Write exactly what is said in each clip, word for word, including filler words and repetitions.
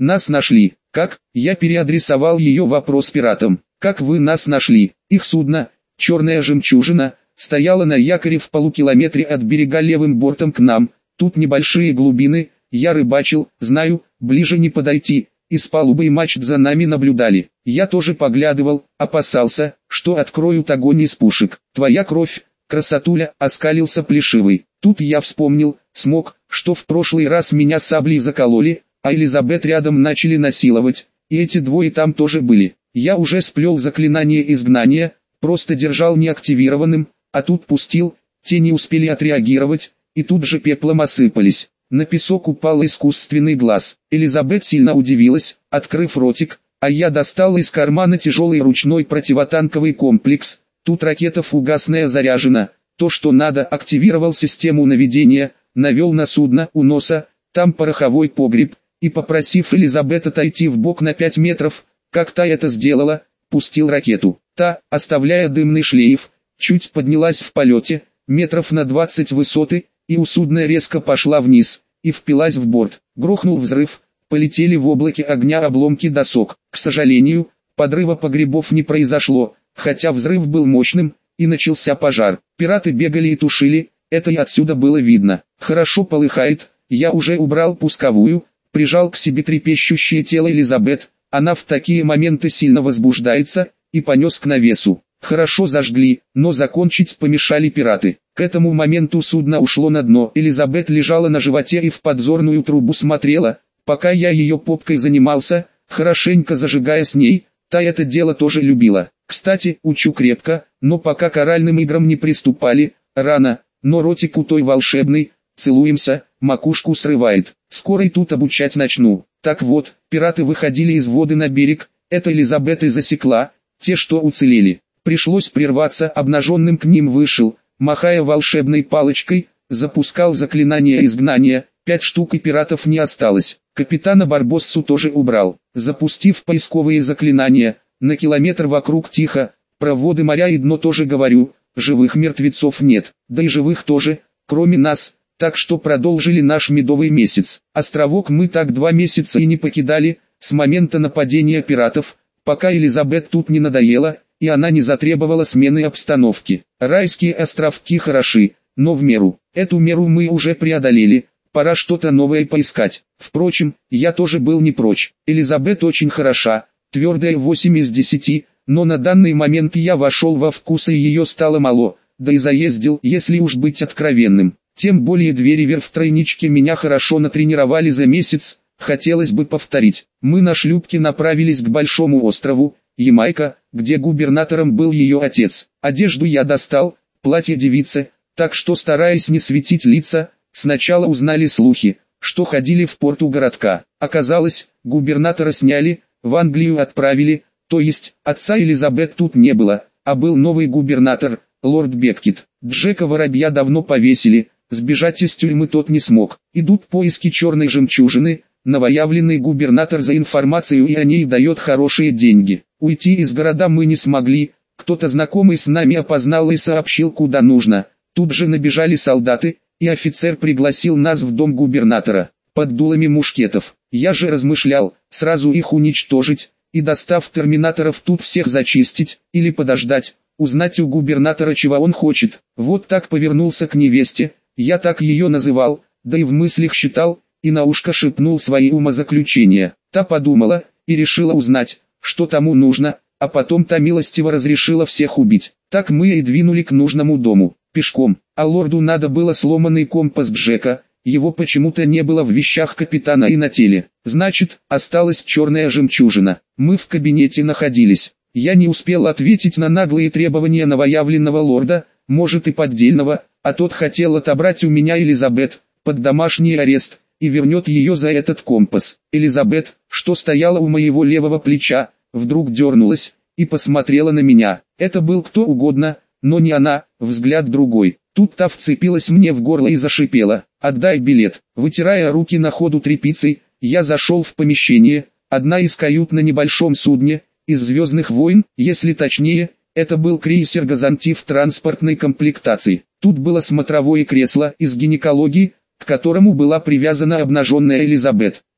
Нас нашли. Как? Я переадресовал ее вопрос пиратам. Как вы нас нашли? Их судно, «Черная жемчужина», стояло на якоре в полукилометре от берега левым бортом к нам. Тут небольшие глубины, я рыбачил, знаю, ближе не подойти. Из палубы и мачт за нами наблюдали. Я тоже поглядывал, опасался, что откроют огонь из пушек. Твоя кровь, красотуля, оскалился Плешивый. Тут я вспомнил, смог, что в прошлый раз меня саблей закололи, а Элизабет рядом начали насиловать, и эти двое там тоже были. Я уже сплел заклинание изгнания, просто держал неактивированным, а тут пустил, те не успели отреагировать, и тут же пеплом осыпались. На песок упал искусственный глаз. Элизабет сильно удивилась, открыв ротик, а я достал из кармана тяжелый ручной противотанковый комплекс. Тут ракета фугасная заряжена. То, что надо, активировал систему наведения, навел на судно у носа, там пороховой погреб, и попросив Элизабет отойти в бок на пять метров, как та это сделала, пустил ракету. Та, оставляя дымный шлейф, чуть поднялась в полете, метров на двадцать высоты, и у судна резко пошла вниз, и впилась в борт. Грохнул взрыв, полетели в облаке огня обломки досок. К сожалению, подрыва погребов не произошло, хотя взрыв был мощным, и начался пожар. Пираты бегали и тушили, это и отсюда было видно. Хорошо полыхает, я уже убрал пусковую, прижал к себе трепещущее тело Элизабет, она в такие моменты сильно возбуждается, и понес к навесу. Хорошо зажгли, но закончить помешали пираты. К этому моменту судно ушло на дно. Элизабет лежала на животе и в подзорную трубу смотрела, пока я ее попкой занимался, хорошенько зажигая с ней, та это дело тоже любила. Кстати, учу крепко, но пока к оральным играм не приступали, рано, но ротик у той волшебный, целуемся, макушку срывает. Скоро и тут обучать начну. Так вот, пираты выходили из воды на берег, это Элизабет и засекла, те, что уцелели. Пришлось прерваться, обнаженным к ним вышел, махая волшебной палочкой, запускал заклинание изгнания, пять штук и пиратов не осталось. Капитана Барбоссу тоже убрал, запустив поисковые заклинания, на километр вокруг тихо, про воды моря и дно тоже говорю, живых мертвецов нет, да и живых тоже, кроме нас, так что продолжили наш медовый месяц. Островок мы так два месяца и не покидали, с момента нападения пиратов, пока Элизабет тут не надоела, и она не затребовала смены обстановки. Райские островки хороши, но в меру. Эту меру мы уже преодолели, пора что-то новое поискать. Впрочем, я тоже был не прочь. Элизабет очень хороша, твердая восемь из десяти, но на данный момент я вошел во вкус и ее стало мало, да и заездил, если уж быть откровенным. Тем более две ривер в тройничке меня хорошо натренировали за месяц, хотелось бы повторить. Мы на шлюпке направились к большому острову, Ямайка, где губернатором был ее отец. Одежду я достал, платье девицы, так что, стараясь не светить лица, сначала узнали слухи, что ходили в порт у городка. Оказалось, губернатора сняли, в Англию отправили, то есть, отца Элизабет тут не было, а был новый губернатор, лорд Беккет. Джека Воробья давно повесили, сбежать из тюрьмы тот не смог. Идут поиски черной жемчужины, новоявленный губернатор за информацию и о ней дает хорошие деньги. Уйти из города мы не смогли, кто-то знакомый с нами опознал и сообщил куда нужно. Тут же набежали солдаты, и офицер пригласил нас в дом губернатора, под дулами мушкетов. Я же размышлял, сразу их уничтожить, и достав терминаторов тут всех зачистить, или подождать, узнать у губернатора чего он хочет. Вот так повернулся к невесте, я так ее называл, да и в мыслях считал, и на ушко шепнул свои умозаключения. Та подумала, и решила узнать, что тому нужно, а потом та милостиво разрешила всех убить. Так мы и двинули к нужному дому, пешком, а лорду надо было сломанный компас Джека, его почему-то не было в вещах капитана и на теле. Значит, осталась черная жемчужина. Мы в кабинете находились. Я не успел ответить на наглые требования новоявленного лорда, может и поддельного, а тот хотел отобрать у меня Элизабет, под домашний арест, и вернет ее за этот компас. Элизабет, что стояла у моего левого плеча, вдруг дернулась, и посмотрела на меня. Это был кто угодно, но не она, взгляд другой. Тут та вцепилась мне в горло и зашипела: «Отдай билет». Вытирая руки на ходу тряпицей, я зашел в помещение, одна из кают на небольшом судне, из «Звездных войн», если точнее, это был крейсер «Газантив» транспортной комплектации. Тут было смотровое кресло из гинекологии, к которому была привязана обнаженная Элизабет.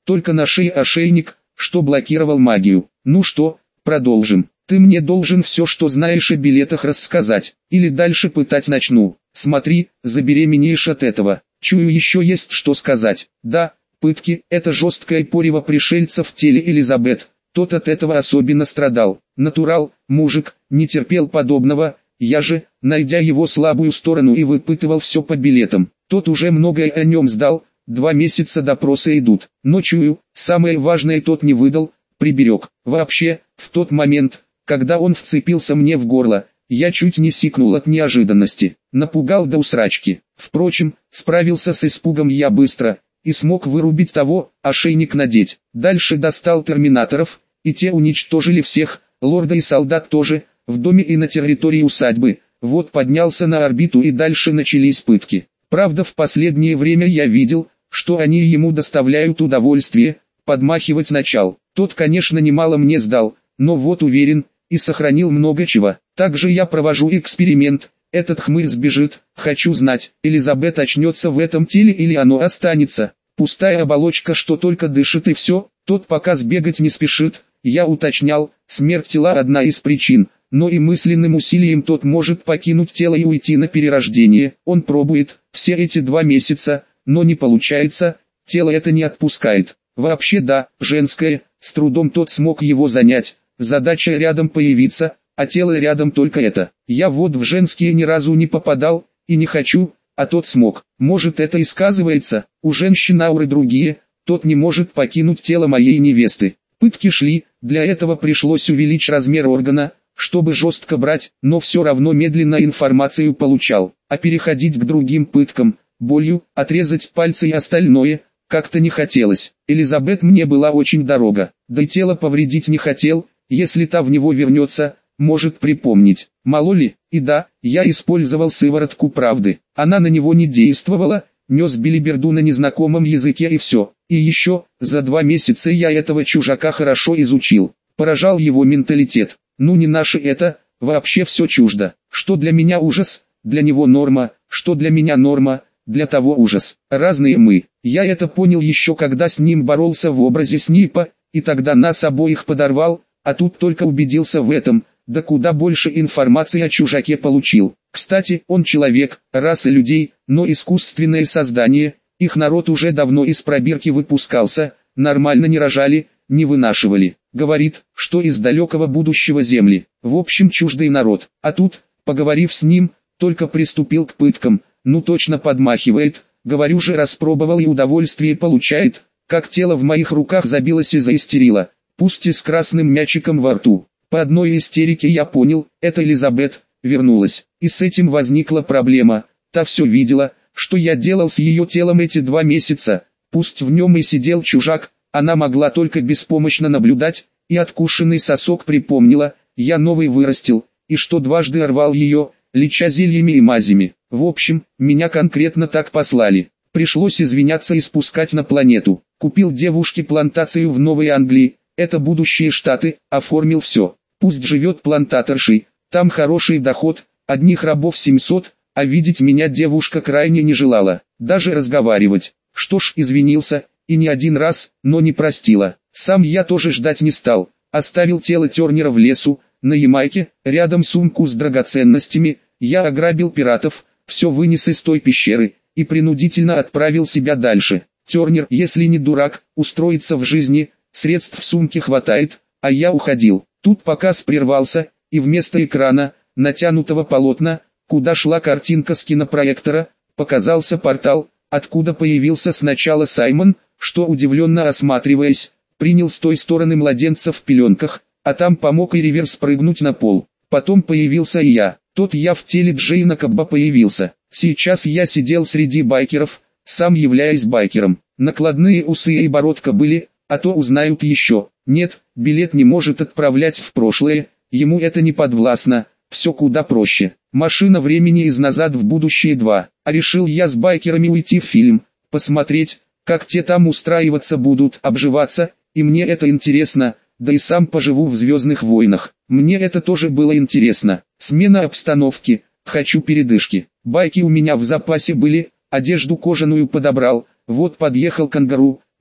только на шее ошейник, что блокировал магию. Ну что, продолжим. Ты мне должен все, что знаешь о билетах, рассказать, или дальше пытать начну. Смотри, забеременеешь от этого. Чую, еще есть что сказать. Да, пытки – это жесткое порево пришельца в теле Элизабет. Тот от этого особенно страдал. Натурал, мужик, не терпел подобного. Я же, найдя его слабую сторону, и выпытывал все по билетам. Тот уже многое о нем сдал. Два месяца допроса идут. Но чую, самое важное тот не выдал, приберег. Вообще, в тот момент, когда он вцепился мне в горло, я чуть не сикнул от неожиданности. Напугал до усрачки. Впрочем, справился с испугом я быстро и смог вырубить того, ошейник надеть. Дальше достал терминаторов, и те уничтожили всех, лорда и солдат тоже, в доме и на территории усадьбы. Вот поднялся на орбиту, и дальше начались пытки. Правда, в последнее время я видел, что они ему доставляют удовольствие. Подмахивать начал. Тот, конечно, немало мне сдал, но вот уверен, и сохранил много чего. Также я провожу эксперимент. Этот хмырь сбежит. Хочу знать, Элизабет очнется в этом теле или оно останется. Пустая оболочка, что только дышит и все. Тот пока сбегать не спешит. Я уточнял, смерть тела одна из причин, но и мысленным усилием тот может покинуть тело и уйти на перерождение. Он пробует все эти два месяца, но не получается, тело это не отпускает. Вообще да, женское, с трудом тот смог его занять. Задача рядом появиться, а тело рядом только это. Я вот в женские ни разу не попадал, и не хочу, а тот смог. Может, это и сказывается, у женщин ауры другие, тот не может покинуть тело моей невесты. Пытки шли, для этого пришлось увеличить размер органа, чтобы жестко брать, но все равно медленно информацию получал. А переходить к другим пыткам, болью, отрезать пальцы и остальное, как-то не хотелось. Элизабет мне была очень дорога, да и тело повредить не хотел. Если та в него вернется, может припомнить. Мало ли, и да, я использовал сыворотку правды. Она на него не действовала, нес белиберду на незнакомом языке и все. И еще, за два месяца я этого чужака хорошо изучил. Поражал его менталитет. Ну не наше это, вообще все чуждо. Что для меня ужас, для него норма, что для меня норма, для того ужас. Разные мы. Я это понял еще когда с ним боролся в образе Снипа, и тогда нас обоих подорвал. А тут только убедился в этом, да куда больше информации о чужаке получил. Кстати, он человек, раса людей, но искусственное создание, их народ уже давно из пробирки выпускался, нормально не рожали, не вынашивали. Говорит, что из далекого будущего земли, в общем чуждый народ. А тут, поговорив с ним, только приступил к пыткам, ну точно подмахивает, говорю же, распробовал и удовольствие получает, как тело в моих руках забилось и заистерило. Пусть и с красным мячиком во рту. По одной истерике я понял, это Элизабет вернулась. И с этим возникла проблема. Та все видела, что я делал с ее телом эти два месяца. Пусть в нем и сидел чужак, она могла только беспомощно наблюдать, и откушенный сосок припомнила, я новый вырастил, и что дважды рвал ее, леча зельями и мазями. В общем, меня конкретно так послали. Пришлось извиняться и спускать на планету. Купил девушке плантацию в Новой Англии. Это будущие Штаты, оформил все. Пусть живет плантаторшей, там хороший доход, одних рабов семьсот, а видеть меня девушка крайне не желала, даже разговаривать. Что ж, извинился, и не один раз, но не простила. Сам я тоже ждать не стал, оставил тело Тернера в лесу, на Ямайке, рядом сумку с драгоценностями, я ограбил пиратов, все вынес из той пещеры, и принудительно отправил себя дальше. Тернер, если не дурак, устроится в жизни. Средств в сумке хватает, а я уходил. Тут показ прервался, и вместо экрана, натянутого полотна, куда шла картинка с кинопроектора, показался портал, откуда появился сначала Саймон, что удивленно осматриваясь, принял с той стороны младенца в пеленках, а там помог и реверс спрыгнуть на пол. Потом появился и я, тот я в теле Джейна Кабба появился. Сейчас я сидел среди байкеров, сам являясь байкером. Накладные усы и бородка были, а то узнают еще. Нет, билет не может отправлять в прошлое, ему это не подвластно, все куда проще. Машина времени из «Назад в будущее два», а решил я с байкерами уйти в фильм, посмотреть, как те там устраиваться будут, обживаться, и мне это интересно, да и сам поживу в «Звездных войнах». Мне это тоже было интересно. Смена обстановки, хочу передышки. Байки у меня в запасе были, одежду кожаную подобрал, вот подъехал кангару.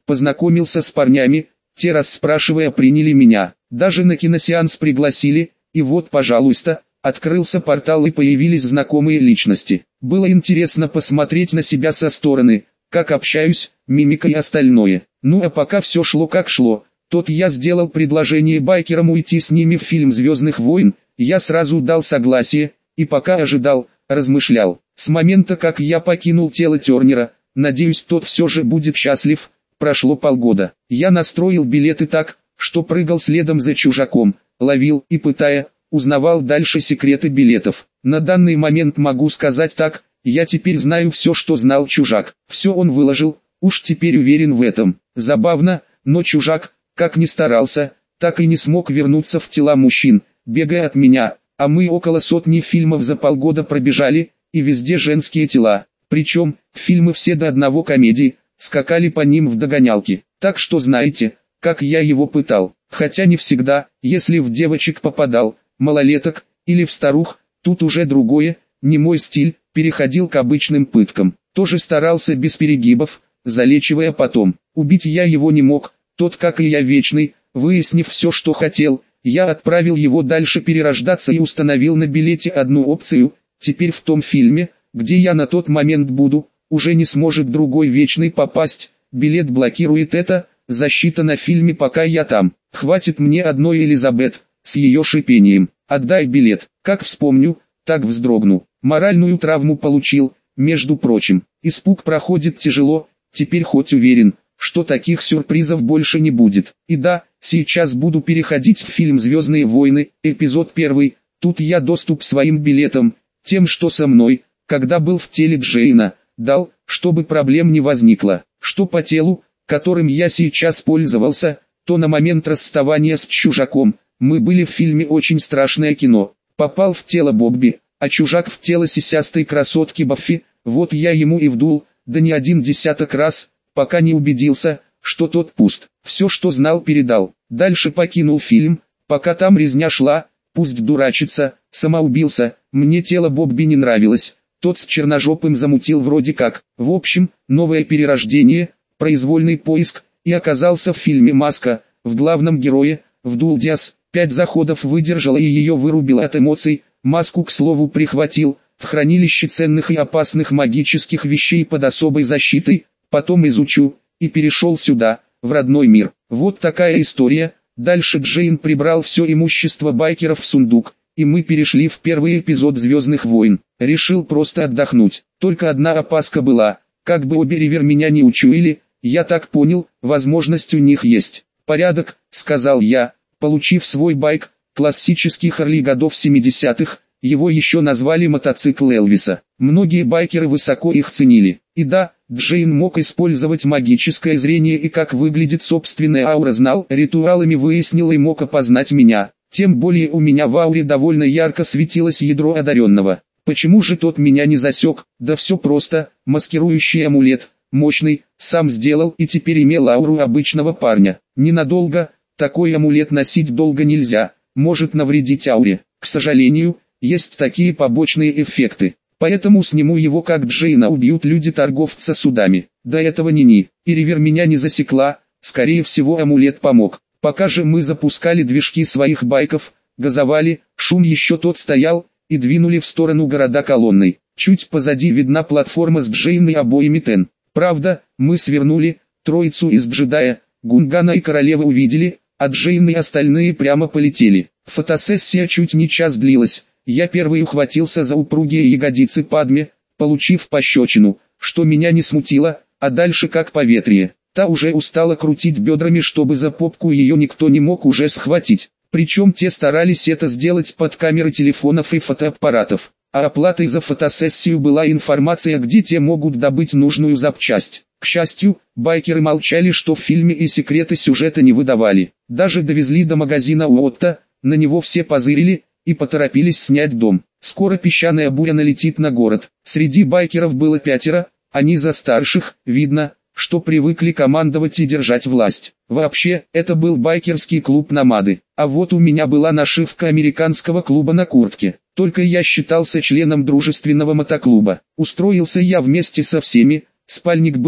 познакомился с парнями, те расспрашивая приняли меня, даже на киносеанс пригласили, и вот пожалуйста, открылся портал и появились знакомые личности. Было интересно посмотреть на себя со стороны, как общаюсь, мимика и остальное. Ну а пока все шло как шло, тот я сделал предложение байкерам уйти с ними в фильм «Звездных войн», я сразу дал согласие, и пока ожидал, размышлял. С момента как я покинул тело Тернера, надеюсь тот все же будет счастлив, прошло полгода. Я настроил билеты так, что прыгал следом за чужаком, ловил и пытая, узнавал дальше секреты билетов. На данный момент могу сказать так, я теперь знаю все, что знал чужак. Все он выложил, уж теперь уверен в этом. Забавно, но чужак, как ни старался, так и не смог вернуться в тела мужчин, бегая от меня, а мы около сотни фильмов за полгода пробежали, и везде женские тела. Причем, фильмы все до одного комедии, скакали по ним в догонялки. Так что знаете, как я его пытал. Хотя не всегда, если в девочек попадал, малолеток, или в старух, тут уже другое, не мой стиль, переходил к обычным пыткам. Тоже старался без перегибов, залечивая потом. Убить я его не мог, тот как и я вечный, выяснив все что хотел, я отправил его дальше перерождаться и установил на билете одну опцию, теперь в том фильме, где я на тот момент буду, уже не сможет другой вечный попасть, билет блокирует это, защита на фильме пока я там. Хватит мне одной Элизабет, с ее шипением, отдай билет, как вспомню, так вздрогну, моральную травму получил, между прочим, испуг проходит тяжело, теперь хоть уверен, что таких сюрпризов больше не будет. И да, сейчас буду переходить в фильм «Звездные войны», эпизод первый, тут я доступ своим билетам, тем что со мной, когда был в теле Джейна, дал, чтобы проблем не возникло, что по телу, которым я сейчас пользовался, то на момент расставания с чужаком, мы были в фильме «Очень страшное кино», попал в тело Бобби, а чужак в тело сисястой красотки Баффи, вот я ему и вдул, да не один десяток раз, пока не убедился, что тот пуст. Все что знал передал, дальше покинул фильм, пока там резня шла, пусть дурачится, самоубился, мне тело Бобби не нравилось, тот с черножопым замутил вроде как, в общем, новое перерождение, произвольный поиск, и оказался в фильме «Маска», в главном герое, вдул Диас, пять заходов выдержала и ее вырубила от эмоций, маску к слову прихватил, в хранилище ценных и опасных магических вещей под особой защитой, потом изучу, и перешел сюда, в родной мир. Вот такая история. Дальше Джейн прибрал все имущество байкеров в сундук, и мы перешли в первый эпизод «Звездных войн». Решил просто отдохнуть. Только одна опаска была, как бы обе Ривер меня не учуяли, я так понял, возможность у них есть. «Порядок», — сказал я, получив свой байк, классический Харли годов семидесятых, его еще назвали мотоцикл Элвиса. Многие байкеры высоко их ценили. И да, Джейн мог использовать магическое зрение и как выглядит собственная аура знал, ритуалами выяснил и мог опознать меня. Тем более у меня в ауре довольно ярко светилось ядро одаренного. Почему же тот меня не засек? Да все просто, маскирующий амулет, мощный, сам сделал и теперь имел ауру обычного парня. Ненадолго, такой амулет носить долго нельзя, может навредить ауре. К сожалению, есть такие побочные эффекты. Поэтому сниму его как Джейна убьют люди-торговца судами. До этого ни-ни. И Ривер меня не засекла, скорее всего амулет помог. Пока же мы запускали движки своих байков, газовали, шум еще тот стоял, и двинули в сторону города колонной. Чуть позади видна платформа с Джейн и обоими Тен. Правда, мы свернули, троицу из джедая, Гунгана и королевы увидели, а Джейн и остальные прямо полетели. Фотосессия чуть не час длилась. Я первый ухватился за упругие ягодицы Падме, получив пощечину, что меня не смутило, а дальше как поветрие. Та уже устала крутить бедрами, чтобы за попку ее никто не мог уже схватить. Причем те старались это сделать под камеры телефонов и фотоаппаратов. А оплатой за фотосессию была информация, где те могут добыть нужную запчасть. К счастью, байкеры молчали, что в фильме и секреты сюжета не выдавали. Даже довезли до магазина Уотта, на него все позырили и поторопились снять дом. Скоро песчаная буря налетит на город. Среди байкеров было пятеро, они за старших, видно, что привыкли командовать и держать власть. Вообще, это был байкерский клуб «Номады». А вот у меня была нашивка американского клуба на куртке. Только я считался членом дружественного мотоклуба. Устроился я вместе со всеми, спальник был,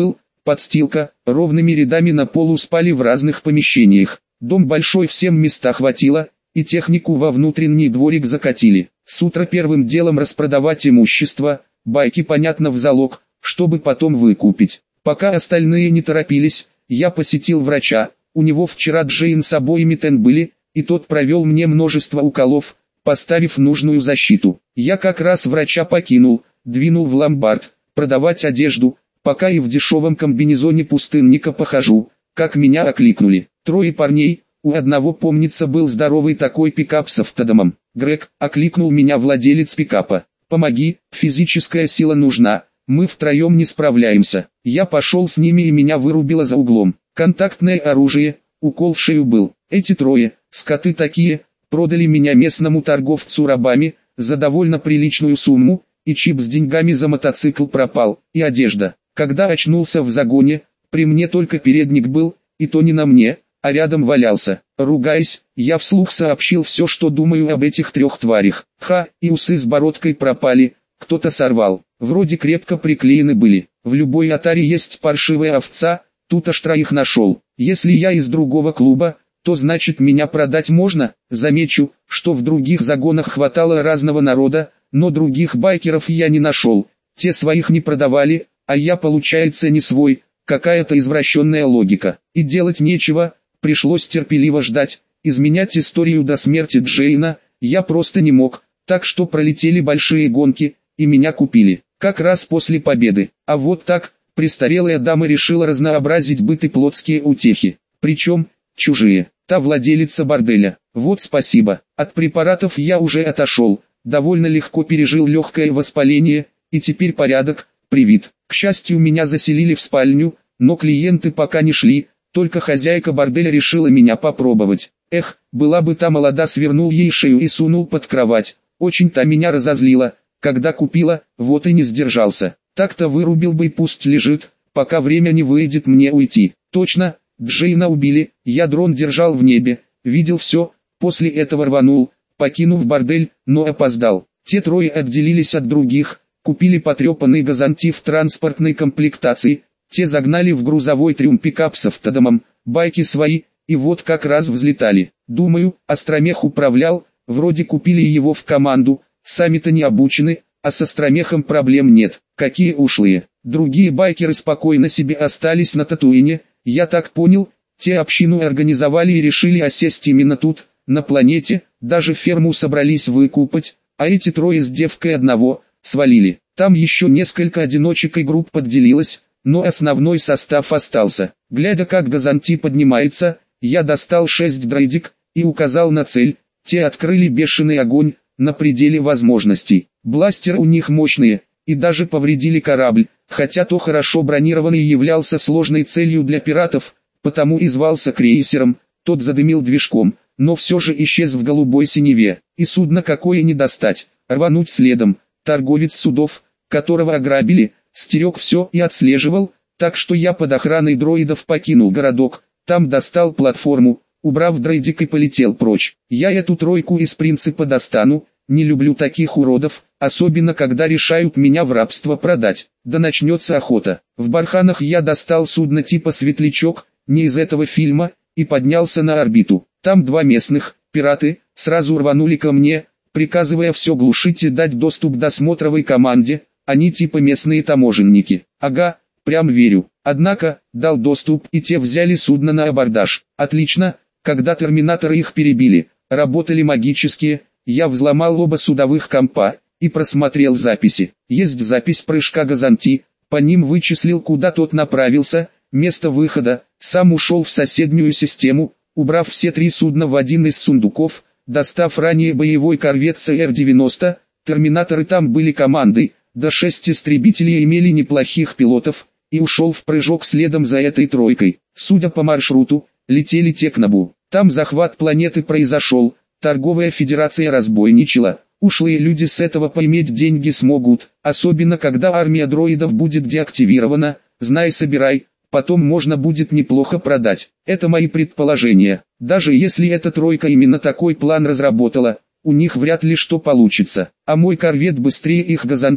подстилка, ровными рядами на полу спали в разных помещениях. Дом большой, всем места хватило, и технику во внутренний дворик закатили. С утра первым делом распродавать имущество, байки понятно в залог, чтобы потом выкупить. Пока остальные не торопились, я посетил врача, у него вчера Джейн с обоими тен были, и тот провел мне множество уколов, поставив нужную защиту. Я как раз врача покинул, двинул в ломбард, продавать одежду, пока и в дешевом комбинезоне пустынника похожу, как меня окликнули. Трое парней, у одного, помнится, был здоровый такой пикап с автодомом. «Грег», — окликнул меня владелец пикапа, — «помоги, физическая сила нужна, мы втроем не справляемся». Я пошел с ними и меня вырубило за углом. Контактное оружие, укол в шею был. Эти трое, скоты такие, продали меня местному торговцу рабами, за довольно приличную сумму, и чип с деньгами за мотоцикл пропал, и одежда. Когда очнулся в загоне, при мне только передник был, и то не на мне, а рядом валялся. Ругаясь, я вслух сообщил все, что думаю об этих трех тварях. Ха, и усы с бородкой пропали, кто-то сорвал. Вроде крепко приклеены были. В любой отаре есть паршивая овца, тут аж троих нашел. Если я из другого клуба, то значит меня продать можно. Замечу, что в других загонах хватало разного народа, но других байкеров я не нашел. Те своих не продавали, а я, получается, не свой. Какая-то извращенная логика. И делать нечего, пришлось терпеливо ждать. Изменять историю до смерти Джейна я просто не мог, так что пролетели большие гонки, и меня купили. Как раз после победы. А вот так, престарелая дама решила разнообразить быт и плотские утехи. Причем, чужие. Та владелица борделя. Вот спасибо. От препаратов я уже отошел, довольно легко пережил легкое воспаление, и теперь порядок, привит. К счастью, меня заселили в спальню, но клиенты пока не шли, только хозяйка борделя решила меня попробовать. Эх, была бы та молода, свернул ей шею и сунул под кровать. Очень-то меня разозлила, когда купила, вот и не сдержался. Так-то вырубил бы и пусть лежит, пока время не выйдет мне уйти. Точно, Джейна убили, я дрон держал в небе, видел все, после этого рванул, покинув бордель, но опоздал. Те трое отделились от других, купили потрепанный газанти в транспортной комплектации, те загнали в грузовой трюм пикап с автодомом, байки свои, и вот как раз взлетали. Думаю, Остромех управлял, вроде купили его в команду, сами-то не обучены, а с Остромехом проблем нет. Какие ушлые. Другие байкеры спокойно себе остались на Татуине, я так понял, те общину организовали и решили осесть именно тут, на планете, даже ферму собрались выкупать, а эти трое с девкой одного, свалили. Там еще несколько одиночек и групп подделилось, но основной состав остался. Глядя, как газанти поднимается, я достал шесть дрейдик и указал на цель. Те открыли бешеный огонь, на пределе возможностей. Бластеры у них мощные, и даже повредили корабль, хотя то хорошо бронированный являлся сложной целью для пиратов, потому и звался крейсером. Тот задымил движком, но все же исчез в голубой синеве, и судно какое не достать, рвануть следом. Торговец судов, которого ограбили, стерег все и отслеживал, так что я под охраной дроидов покинул городок, там достал платформу, убрав дрейдик и полетел прочь. Я эту тройку из принципа достану, не люблю таких уродов, особенно когда решают меня в рабство продать. Да начнется охота. В барханах я достал судно типа «Светлячок», не из этого фильма, и поднялся на орбиту. Там два местных, пираты, сразу рванули ко мне, приказывая все глушить и дать доступ досмотровой команде, они типа местные таможенники. Ага, прям верю. Однако, дал доступ, и те взяли судно на абордаж. Отлично, когда терминаторы их перебили, работали магические, я взломал оба судовых компа, и просмотрел записи. Есть запись прыжка газанти, по ним вычислил, куда тот направился, место выхода, сам ушел в соседнюю систему, убрав все три судна в один из сундуков, достав ранее боевой корвет Си Эр девяносто, терминаторы там были командой, до шесть истребителей имели неплохих пилотов, и ушел в прыжок следом за этой тройкой. Судя по маршруту, летели те к Набу. Там захват планеты произошел, торговая федерация разбойничала, ушлые люди с этого поиметь деньги смогут, особенно когда армия дроидов будет деактивирована, знай собирай, потом можно будет неплохо продать. Это мои предположения. Даже если эта тройка именно такой план разработала, у них вряд ли что получится. А мой корвет быстрее их газанти,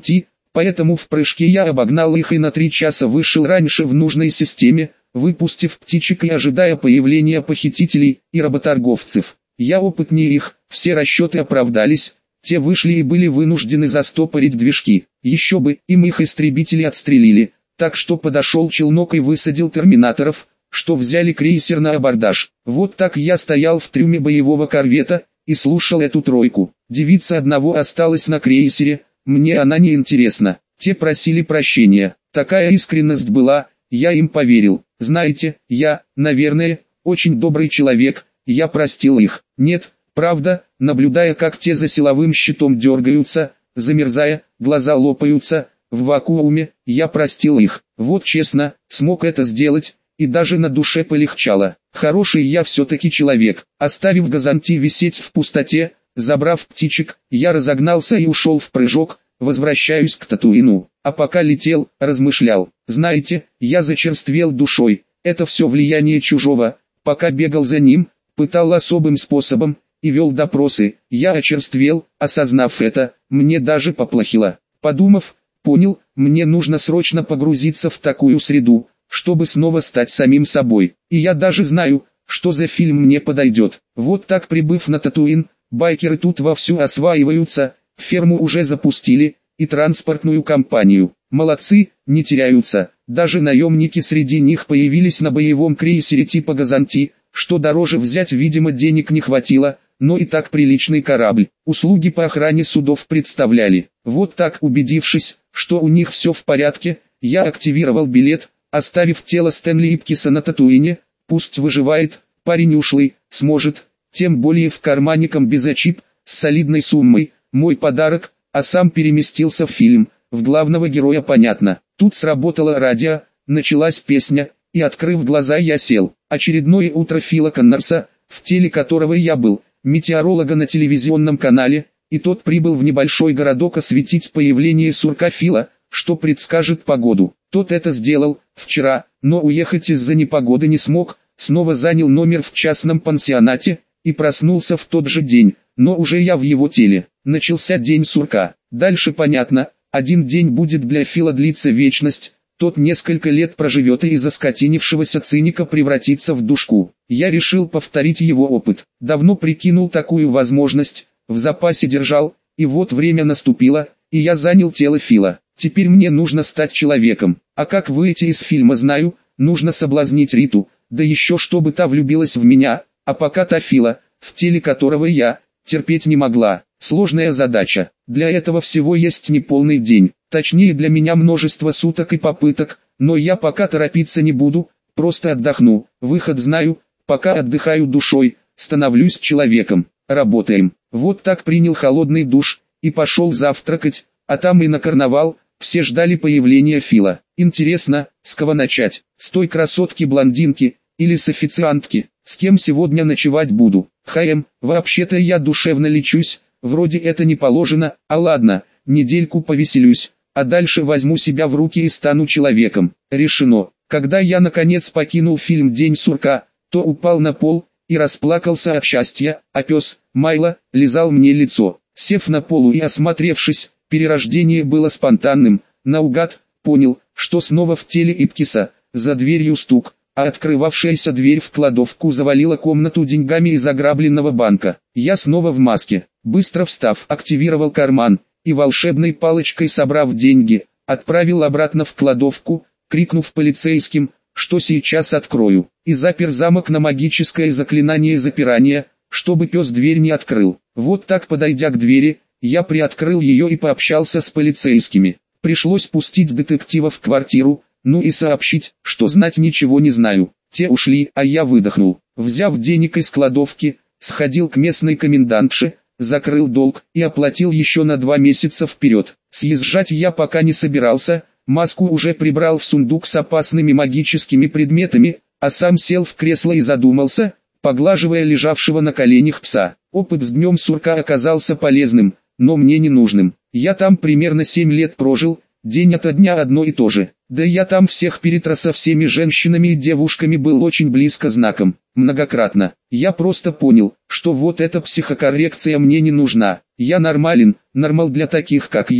поэтому в прыжке я обогнал их и на три часа вышел раньше в нужной системе, выпустив птичек и ожидая появления похитителей и работорговцев. Я опытнее их, все расчеты оправдались, те вышли и были вынуждены застопорить движки. Еще бы, им их истребители отстрелили, так что подошел челнок и высадил терминаторов, что взяли крейсер на абордаж. Вот так я стоял в трюме боевого корвета и слушал эту тройку. Девица одного осталась на крейсере, мне она не интересна. Те просили прощения, такая искренность была, я им поверил. Знаете, я, наверное, очень добрый человек, я простил их. Нет, правда, наблюдая, как те за силовым щитом дергаются, замерзая, глаза лопаются, в вакууме, я простил их. Вот честно, смог это сделать, и даже на душе полегчало. Хороший я все-таки человек. Оставив Газанти висеть в пустоте, забрав птичек, я разогнался и ушел в прыжок, возвращаюсь к Татуину. А пока летел, размышлял. Знаете, я зачерствел душой, это все влияние чужого. Пока бегал за ним, пытал особым способом, и вел допросы, я очерствел, осознав это, мне даже поплохело. Подумав, понял, мне нужно срочно погрузиться в такую среду, чтобы снова стать самим собой. И я даже знаю, что за фильм мне подойдет. Вот так, прибыв на Татуин, байкеры тут вовсю осваиваются, ферму уже запустили, и транспортную компанию. Молодцы, не теряются, даже наемники среди них появились на боевом крейсере типа Газанти, что дороже взять видимо денег не хватило, но и так приличный корабль. Услуги по охране судов представляли. Вот так, убедившись, что у них все в порядке, я активировал билет, оставив тело Стэнли Ипкиса на Татуине, пусть выживает, парень ушлый, сможет, тем более в кармане комбезочип, с солидной суммой, мой подарок, а сам переместился в фильм, в главного героя понятно. Тут сработало радио, началась песня, и открыв глаза я сел. Очередное утро Фила Коннорса, в теле которого я был, метеоролога на телевизионном канале, и тот прибыл в небольшой городок осветить появление сурка Фила, что предскажет погоду. Тот это сделал вчера, но уехать из-за непогоды не смог, снова занял номер в частном пансионате, и проснулся в тот же день, но уже я в его теле. Начался день сурка. Дальше понятно, один день будет для Фила длиться вечность, тот несколько лет проживет и из оскотинившегося циника превратится в душку. Я решил повторить его опыт. Давно прикинул такую возможность, в запасе держал, и вот время наступило, и я занял тело Фила. Теперь мне нужно стать человеком. А как выйти из фильма знаю, нужно соблазнить Риту, да еще чтобы та влюбилась в меня, а пока та Фила, в теле которого я, терпеть не могла. Сложная задача. Для этого всего есть неполный день. Точнее, для меня множество суток и попыток, но я пока торопиться не буду, просто отдохну. Выход знаю, пока отдыхаю душой, становлюсь человеком. Работаем. Вот так принял холодный душ и пошел завтракать, а там и на карнавал. Все ждали появления Фила. Интересно, с кого начать? С той красотки-блондинки или с официантки? С кем сегодня ночевать буду? Хэм, вообще-то я душевно лечусь, вроде это не положено, а ладно, недельку повеселюсь, а дальше возьму себя в руки и стану человеком. Решено. Когда я наконец покинул фильм «День сурка», то упал на пол и расплакался от счастья, а пес, Майло, лизал мне лицо. Сев на полу и осмотревшись, перерождение было спонтанным, наугад, понял, что снова в теле Ипкиса, за дверью стук, а открывавшаяся дверь в кладовку завалила комнату деньгами из ограбленного банка. Я снова в маске, быстро встав, активировал карман, и волшебной палочкой собрав деньги, отправил обратно в кладовку, крикнув полицейским, что сейчас открою, и запер замок на магическое заклинание запирания, чтобы пес дверь не открыл. Вот так, подойдя к двери, я приоткрыл ее и пообщался с полицейскими. Пришлось пустить детектива в квартиру, ну и сообщить, что знать ничего не знаю. Те ушли, а я выдохнул. Взяв денег из кладовки, сходил к местной комендантше, закрыл долг и оплатил еще на два месяца вперед. Съезжать я пока не собирался, маску уже прибрал в сундук с опасными магическими предметами, а сам сел в кресло и задумался, поглаживая лежавшего на коленях пса. Опыт с днем сурка оказался полезным, но мне не нужным. Я там примерно семь лет прожил, день ото дня одно и то же. Да я там всех перетряс со всеми женщинами и девушками, был очень близко знаком, многократно. Я просто понял, что вот эта психокоррекция мне не нужна. Я нормален, нормал для таких как я,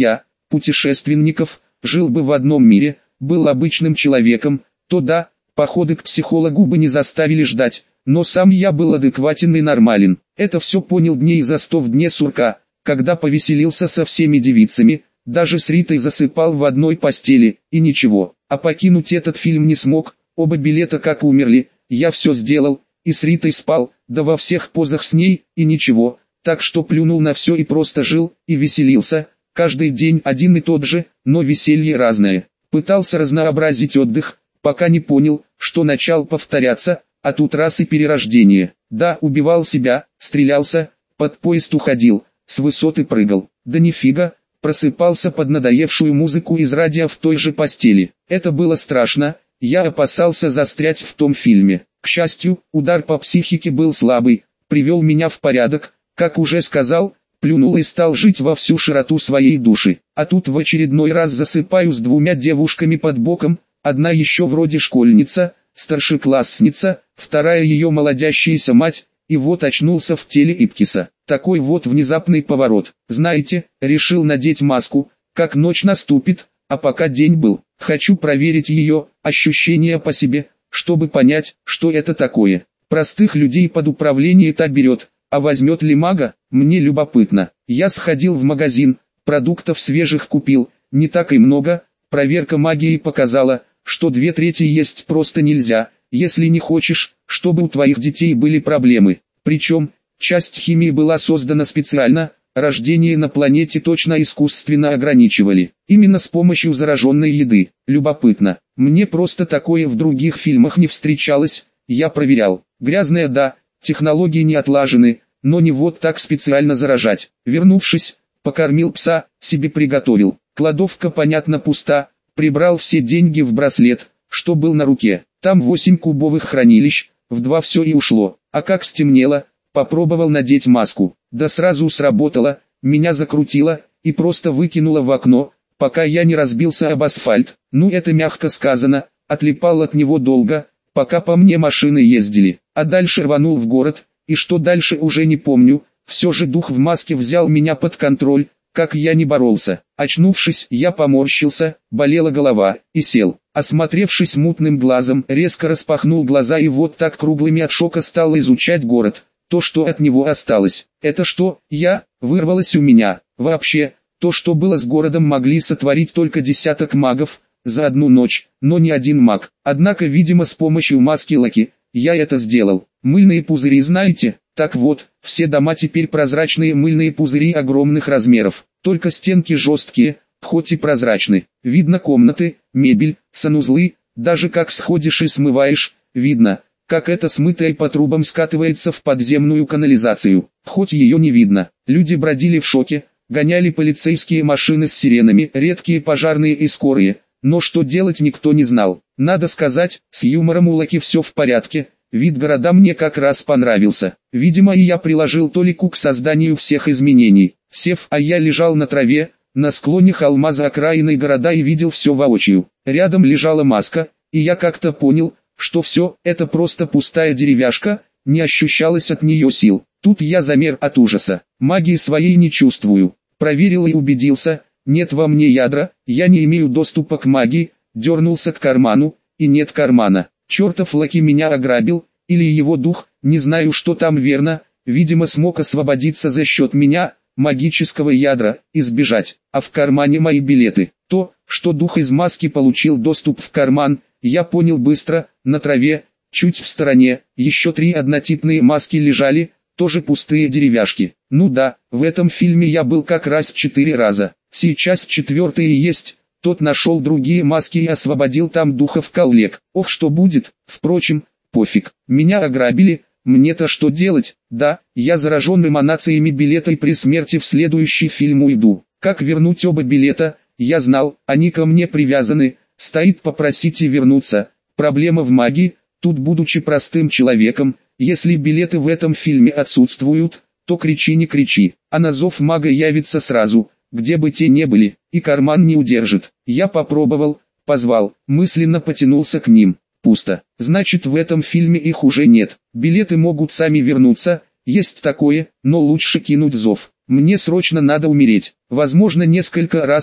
путешественников, жил бы в одном мире, был обычным человеком, то да, походы к психологу бы не заставили ждать, но сам я был адекватен и нормален. Это все понял дней за сто в дне сурка, когда повеселился со всеми девицами, даже с Ритой засыпал в одной постели, и ничего. А покинуть этот фильм не смог, оба билета как умерли, я все сделал, и с Ритой спал, да во всех позах с ней, и ничего. Так что плюнул на все и просто жил, и веселился, каждый день один и тот же, но веселье разное. Пытался разнообразить отдых, пока не понял, что начал повторяться, а тут раз и перерождение. Да, убивал себя, стрелялся, под поезд уходил, с высоты прыгал, да нифига, просыпался под надоевшую музыку из радио в той же постели. Это было страшно, я опасался застрять в том фильме. К счастью, удар по психике был слабый, привел меня в порядок, как уже сказал, плюнул и стал жить во всю широту своей души. А тут в очередной раз засыпаю с двумя девушками под боком, одна еще вроде школьница, старшеклассница, вторая ее молодящаяся мать, и вот очнулся в теле Ипкиса. Такой вот внезапный поворот. Знаете, решил надеть маску, как ночь наступит, а пока день был. Хочу проверить ее ощущения по себе, чтобы понять, что это такое. Простых людей под управление-то берет, а возьмет ли мага, мне любопытно. Я сходил в магазин, продуктов свежих купил, не так и много, проверка магии показала, что две трети есть просто нельзя, если не хочешь, чтобы у твоих детей были проблемы. Причем, часть химии была создана специально, рождение на планете точно искусственно ограничивали. Именно с помощью зараженной еды. Любопытно. Мне просто такое в других фильмах не встречалось, я проверял. Грязная да, технологии не отлажены, но не вот так специально заражать. Вернувшись, покормил пса, себе приготовил. Кладовка понятно пуста, прибрал все деньги в браслет, что был на руке. Там восемь кубовых хранилищ, в два все и ушло. А как стемнело, попробовал надеть маску. Да сразу сработало, меня закрутило и просто выкинуло в окно, пока я не разбился об асфальт. Ну это мягко сказано, отлипал от него долго, пока по мне машины ездили. А дальше рванул в город, и что дальше уже не помню, все же дух в маске взял меня под контроль, как я не боролся. Очнувшись, я поморщился, болела голова, и сел. Осмотревшись мутным глазом, резко распахнул глаза и вот так круглыми от шока стал изучать город. То, что от него осталось. Это что, я, вырвалось у меня. Вообще, то, что было с городом, могли сотворить только десяток магов за одну ночь, но не один маг. Однако, видимо, с помощью маски Лаки, я это сделал. Мыльные пузыри знаете? Так вот, все дома теперь прозрачные мыльные пузыри огромных размеров. Только стенки жесткие, хоть и прозрачны. Видно комнаты, мебель, санузлы, даже как сходишь и смываешь, видно, как это смытое по трубам скатывается в подземную канализацию. Хоть ее не видно. Люди бродили в шоке, гоняли полицейские машины с сиренами, редкие пожарные и скорые, но что делать никто не знал. Надо сказать, с юмором у Лаки все в порядке. Вид города мне как раз понравился. Видимо, и я приложил толику к созданию всех изменений. Сев, а я лежал на траве, на склоне холма за окраиной города и видел все воочию. Рядом лежала маска, и я как-то понял, что все это просто пустая деревяшка, не ощущалось от нее сил. Тут я замер от ужаса. Магии своей не чувствую. Проверил и убедился, нет во мне ядра, я не имею доступа к магии, дернулся к карману, и нет кармана. Чертов Лаки меня ограбил, или его дух, не знаю, что там верно, видимо смог освободиться за счет меня, магического ядра, и сбежать. А в кармане мои билеты. То, что дух из маски получил доступ в карман, я понял быстро. На траве, чуть в стороне, еще три однотипные маски лежали, тоже пустые деревяшки. Ну да, в этом фильме я был как раз четыре раза. Сейчас четвертый есть. Тот нашел другие маски и освободил там духов коллег. Ох, что будет, впрочем, пофиг. Меня ограбили, мне-то что делать? Да, я заражен эманациями билета и при смерти в следующий фильм уйду. Как вернуть оба билета, я знал, они ко мне привязаны, стоит попросите вернуться. Проблема в магии, тут будучи простым человеком, если билеты в этом фильме отсутствуют, то кричи не кричи, а на зов мага явится сразу. Где бы те не были, и карман не удержит. Я попробовал, позвал, мысленно потянулся к ним. Пусто. Значит, в этом фильме их уже нет. Билеты могут сами вернуться, есть такое, но лучше кинуть зов. Мне срочно надо умереть. Возможно, несколько раз,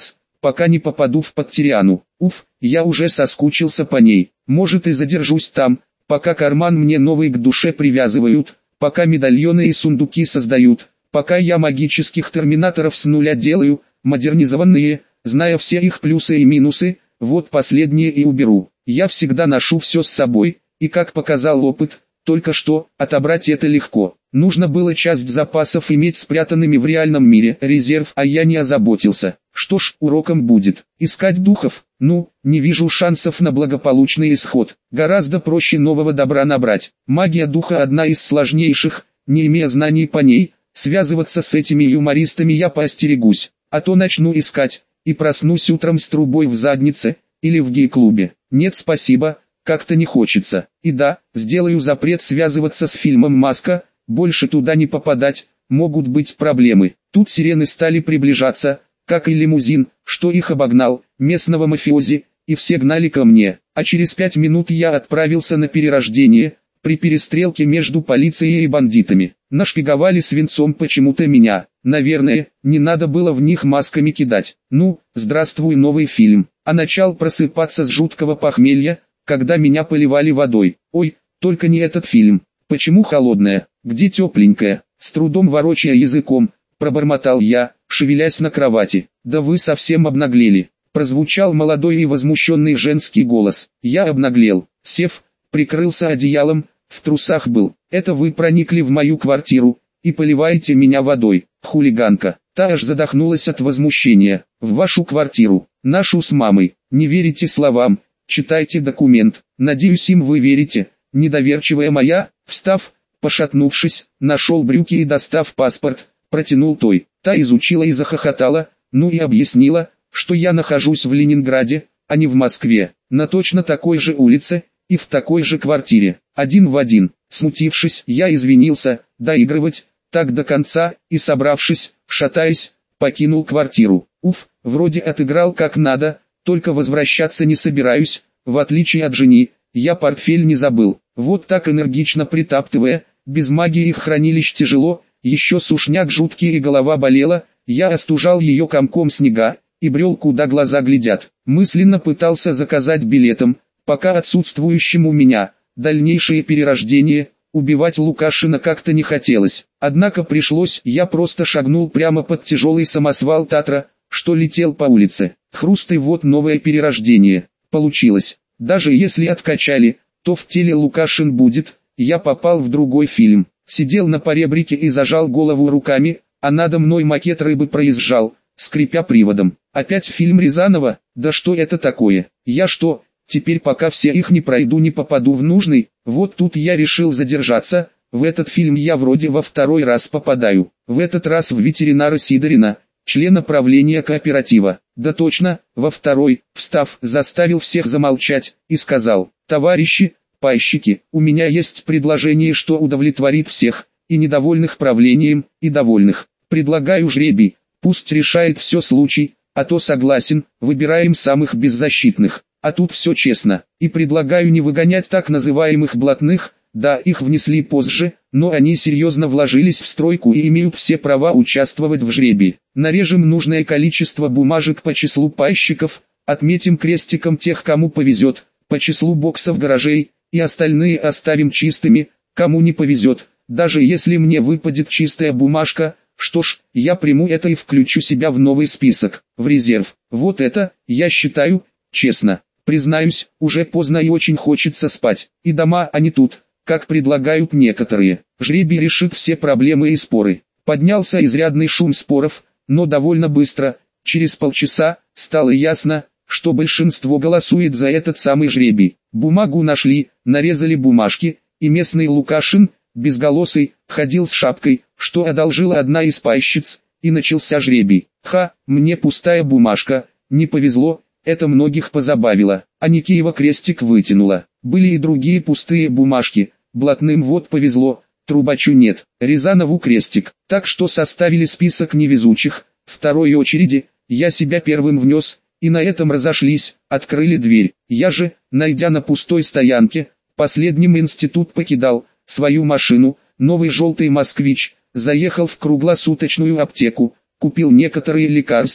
пока не попаду в Подтериану. Уф, я уже соскучился по ней. Может и задержусь там, пока карман мне новый к душе привязывают, пока медальоны и сундуки создают, пока я магических терминаторов с нуля делаю, модернизованные, зная все их плюсы и минусы, вот последние и уберу. Я всегда ношу все с собой, и как показал опыт, только что, отобрать это легко. Нужно было часть запасов иметь спрятанными в реальном мире, резерв, а я не озаботился. Что ж, уроком будет. Искать духов? Ну, не вижу шансов на благополучный исход. Гораздо проще нового добра набрать. Магия духа одна из сложнейших, не имея знаний по ней, связываться с этими юмористами я поостерегусь. А то начну искать, и проснусь утром с трубой в заднице, или в гей-клубе. Нет, спасибо, как-то не хочется. И да, сделаю запрет связываться с фильмом «Маска», больше туда не попадать, могут быть проблемы. Тут сирены стали приближаться, как и лимузин, что их обогнал, местного мафиози, и все гнали ко мне. А через пять минут я отправился на перерождение, при перестрелке между полицией и бандитами. Нашпиговали свинцом почему-то меня. Наверное, не надо было в них масками кидать. Ну, здравствуй новый фильм. А начал просыпаться с жуткого похмелья, когда меня поливали водой. Ой, только не этот фильм. Почему холодная? Где тепленькая? С трудом ворочая языком, пробормотал я, шевелясь на кровати. Да вы совсем обнаглели. Прозвучал молодой и возмущенный женский голос. Я обнаглел. Сев, прикрылся одеялом, в трусах был. Это вы проникли в мою квартиру и поливаете меня водой. Хулиганка. Та аж задохнулась от возмущения. В вашу квартиру. Нашу с мамой. Не верите словам. Читайте документ. Надеюсь, им вы верите. Недоверчивая моя, встав, пошатнувшись, нашел брюки и, достав паспорт, протянул той. Та изучила и захохотала, ну и объяснила, что я нахожусь в Ленинграде, а не в Москве, на точно такой же улице, и в такой же квартире, один в один. Смутившись, я извинился, доигрывать, так до конца, и собравшись, шатаясь, покинул квартиру. Уф, вроде отыграл как надо, только возвращаться не собираюсь, в отличие от жени. Я портфель не забыл. Вот так энергично притаптывая, без магии их хранилищ тяжело, еще сушняк жуткий и голова болела, я остужал ее комком снега, и брел куда глаза глядят. Мысленно пытался заказать билетом, пока отсутствующим у меня, дальнейшее перерождение, убивать Лукашина как-то не хотелось. Однако пришлось, я просто шагнул прямо под тяжелый самосвал Татра, что летел по улице. Хруст и вот новое перерождение. Получилось. Даже если откачали, то в теле Лукашин будет. Я попал в другой фильм. Сидел на поребрике и зажал голову руками, а надо мной макет рыбы проезжал, скрипя приводом. Опять фильм Рязанова? Да что это такое? Я что, теперь пока все их не пройду, не попаду в нужный? Вот тут я решил задержаться. В этот фильм я вроде во второй раз попадаю. В этот раз в ветеринара Сидорина, члена правления кооператива. Да точно, во второй, встав, заставил всех замолчать, и сказал: товарищи, пайщики, у меня есть предложение, что удовлетворит всех, и недовольных правлением, и довольных. Предлагаю жребий, пусть решает все случай, а то согласен, выбираем самых беззащитных. А тут все честно, и предлагаю не выгонять так называемых блатных. Да, их внесли позже, но они серьезно вложились в стройку и имеют все права участвовать в жребии. Нарежем нужное количество бумажек по числу пайщиков, отметим крестиком тех, кому повезет, по числу боксов гаражей, и остальные оставим чистыми, кому не повезет. Даже если мне выпадет чистая бумажка, что ж, я приму это и включу себя в новый список, в резерв. Вот это, я считаю, честно. Признаюсь, уже поздно и очень хочется спать. И дома, а не тут, как предлагают некоторые. Жребий решит все проблемы и споры. Поднялся изрядный шум споров, но довольно быстро, через полчаса, стало ясно, что большинство голосует за этот самый жребий. Бумагу нашли, нарезали бумажки, и местный Лукашин, безголосый, ходил с шапкой, что одолжила одна из пайщиц, и начался жребий. Ха, мне пустая бумажка, не повезло, это многих позабавило. А Никеева крестик вытянула. Были и другие пустые бумажки, блатным вот повезло, трубачу нет, Рязанову крестик. Так что составили список невезучих, второй очереди, я себя первым внес, и на этом разошлись, открыли дверь. Я же, найдя на пустой стоянке, последним институт покидал, свою машину, новый желтый москвич, заехал в круглосуточную аптеку, купил некоторые лекарства,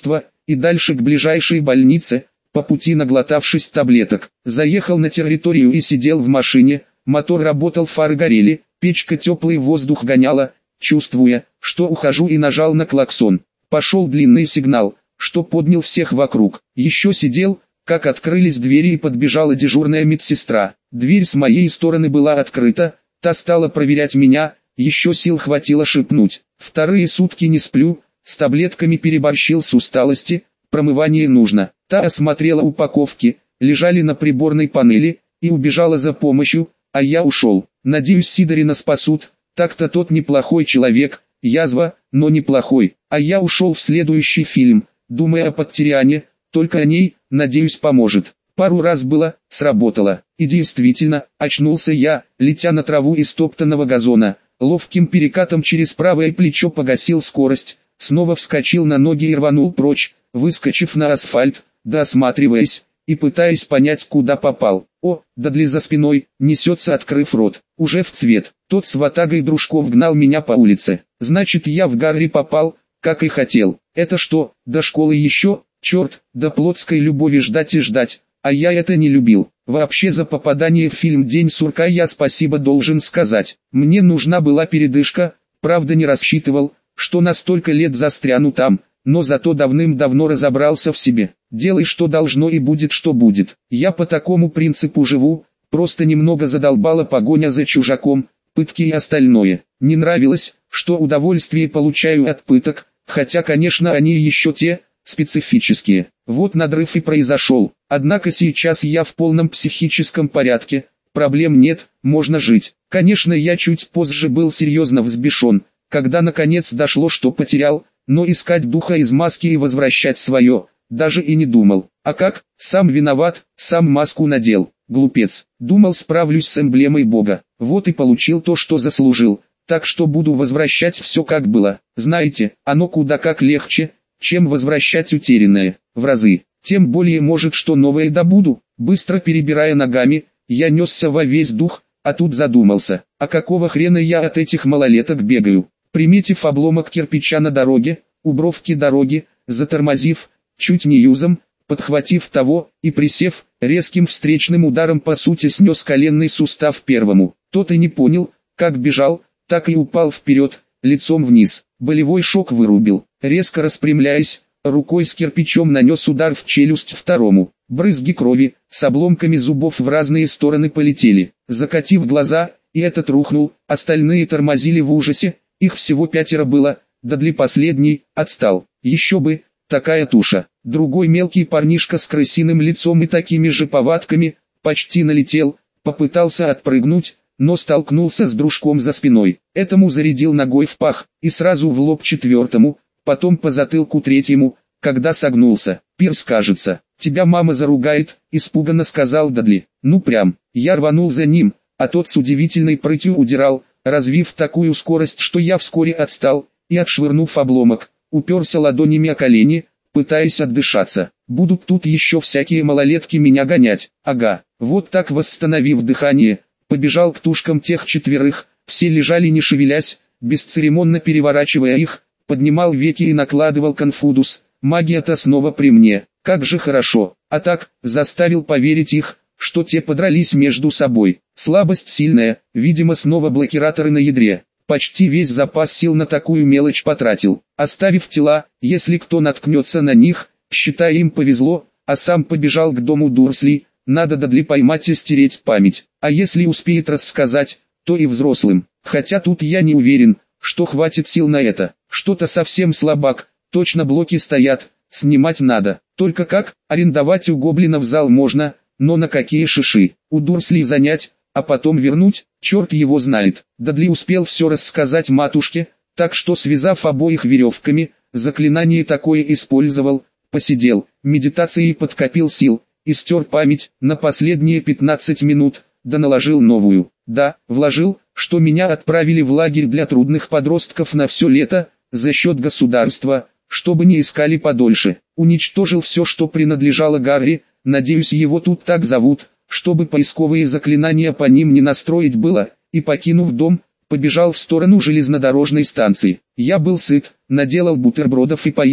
и дальше к ближайшей больнице, по пути наглотавшись таблеток. Заехал на территорию и сидел в машине, мотор работал, фары горели, печка теплый воздух гоняла, чувствуя, что ухожу, и нажал на клаксон. Пошел длинный сигнал, что поднял всех вокруг. Еще сидел, как открылись двери и подбежала дежурная медсестра. Дверь с моей стороны была открыта, та стала проверять меня, еще сил хватило шепнуть: «Вторые сутки не сплю, с таблетками переборщил, с усталости, промывание нужно». Та осмотрела упаковки, лежали на приборной панели, и убежала за помощью, а я ушел. Надеюсь, Сидорина спасут, так-то тот неплохой человек, язва, но неплохой. А я ушел в следующий фильм, думая о Подтериане, только о ней, надеюсь, поможет. Пару раз было, сработало. И действительно, очнулся я, летя на траву из топтанного газона. Ловким перекатом через правое плечо погасил скорость, снова вскочил на ноги и рванул прочь, выскочив на асфальт, да осматриваясь, и пытаясь понять, куда попал. О, Дадли за спиной, несется, открыв рот, уже в цвет. Тот с ватагой дружков гнал меня по улице. Значит, я в Гарри попал, как и хотел. Это что, до школы еще? Черт, до плотской любови ждать и ждать. А я это не любил. Вообще, за попадание в фильм «День сурка» я спасибо должен сказать. Мне нужна была передышка, правда не рассчитывал, что на столько лет застряну там, но зато давным-давно разобрался в себе. Делай, что должно, и будет, что будет. Я по такому принципу живу, просто немного задолбала погоня за чужаком, пытки и остальное. Не нравилось, что удовольствие получаю от пыток, хотя, конечно, они еще те, специфические. Вот надрыв и произошел. Однако сейчас я в полном психическом порядке, проблем нет, можно жить. Конечно, я чуть позже был серьезно взбешен, когда наконец дошло, что потерял, но искать духа из маски и возвращать свое, даже и не думал. А как? Сам виноват, сам маску надел. Глупец. Думал, справлюсь с эмблемой Бога. Вот и получил то, что заслужил. Так что буду возвращать все как было. Знаете, оно куда как легче, чем возвращать утерянное. В разы. Тем более, может, что новое добуду. Быстро перебирая ногами, я несся во весь дух, а тут задумался. А какого хрена я от этих малолеток бегаю? Приметив обломок кирпича на дороге, у бровки дороги, затормозив, чуть не юзом, подхватив того, и присев, резким встречным ударом по сути снес коленный сустав первому. Тот и не понял, как бежал, так и упал вперед, лицом вниз. Болевой шок вырубил. Резко распрямляясь, рукой с кирпичом нанес удар в челюсть второму. Брызги крови, с обломками зубов в разные стороны полетели. Закатив глаза, и этот рухнул, остальные тормозили в ужасе. Их всего пятеро было, Дадли последний, отстал. Еще бы, такая туша. Другой мелкий парнишка с крысиным лицом и такими же повадками, почти налетел, попытался отпрыгнуть, но столкнулся с дружком за спиной. Этому зарядил ногой в пах, и сразу в лоб четвертому, потом по затылку третьему, когда согнулся. «Пирс, кажется, тебя мама заругает», — испуганно сказал Дадли. Ну прям, я рванул за ним, а тот с удивительной прытью удирал, развив такую скорость, что я вскоре отстал, и, отшвырнув обломок, уперся ладонями о колени, пытаясь отдышаться. Будут тут еще всякие малолетки меня гонять. Ага, вот так, восстановив дыхание, побежал к тушкам тех четверых. Все лежали не шевелясь, бесцеремонно переворачивая их, поднимал веки и накладывал конфудус. Магия-то снова при мне, как же хорошо. А так, заставил поверить их, что те подрались между собой. Слабость сильная, видимо, снова блокираторы на ядре. Почти весь запас сил на такую мелочь потратил, оставив тела, если кто наткнется на них, считай, им повезло, а сам побежал к дому Дурсли. Надо Дадли поймать и стереть память, а если успеет рассказать, то и взрослым. Хотя тут я не уверен, что хватит сил на это. Что-то совсем слабак, точно блоки стоят, снимать надо. Только как? Арендовать у гоблинов зал можно, но на какие шиши? У Дурсли занять, а потом вернуть, черт его знает. Дадли успел все рассказать матушке, так что, связав обоих веревками, заклинание такое использовал, посидел, медитацией подкопил сил, и стер память на последние пятнадцать минут, да наложил новую. Да, вложил, что меня отправили в лагерь для трудных подростков на все лето, за счет государства, чтобы не искали подольше. Уничтожил все, что принадлежало Гарри, надеюсь, его тут так зовут, чтобы поисковые заклинания по ним не настроить было, и, покинув дом, побежал в сторону железнодорожной станции. Я был сыт, наделал бутербродов и поел,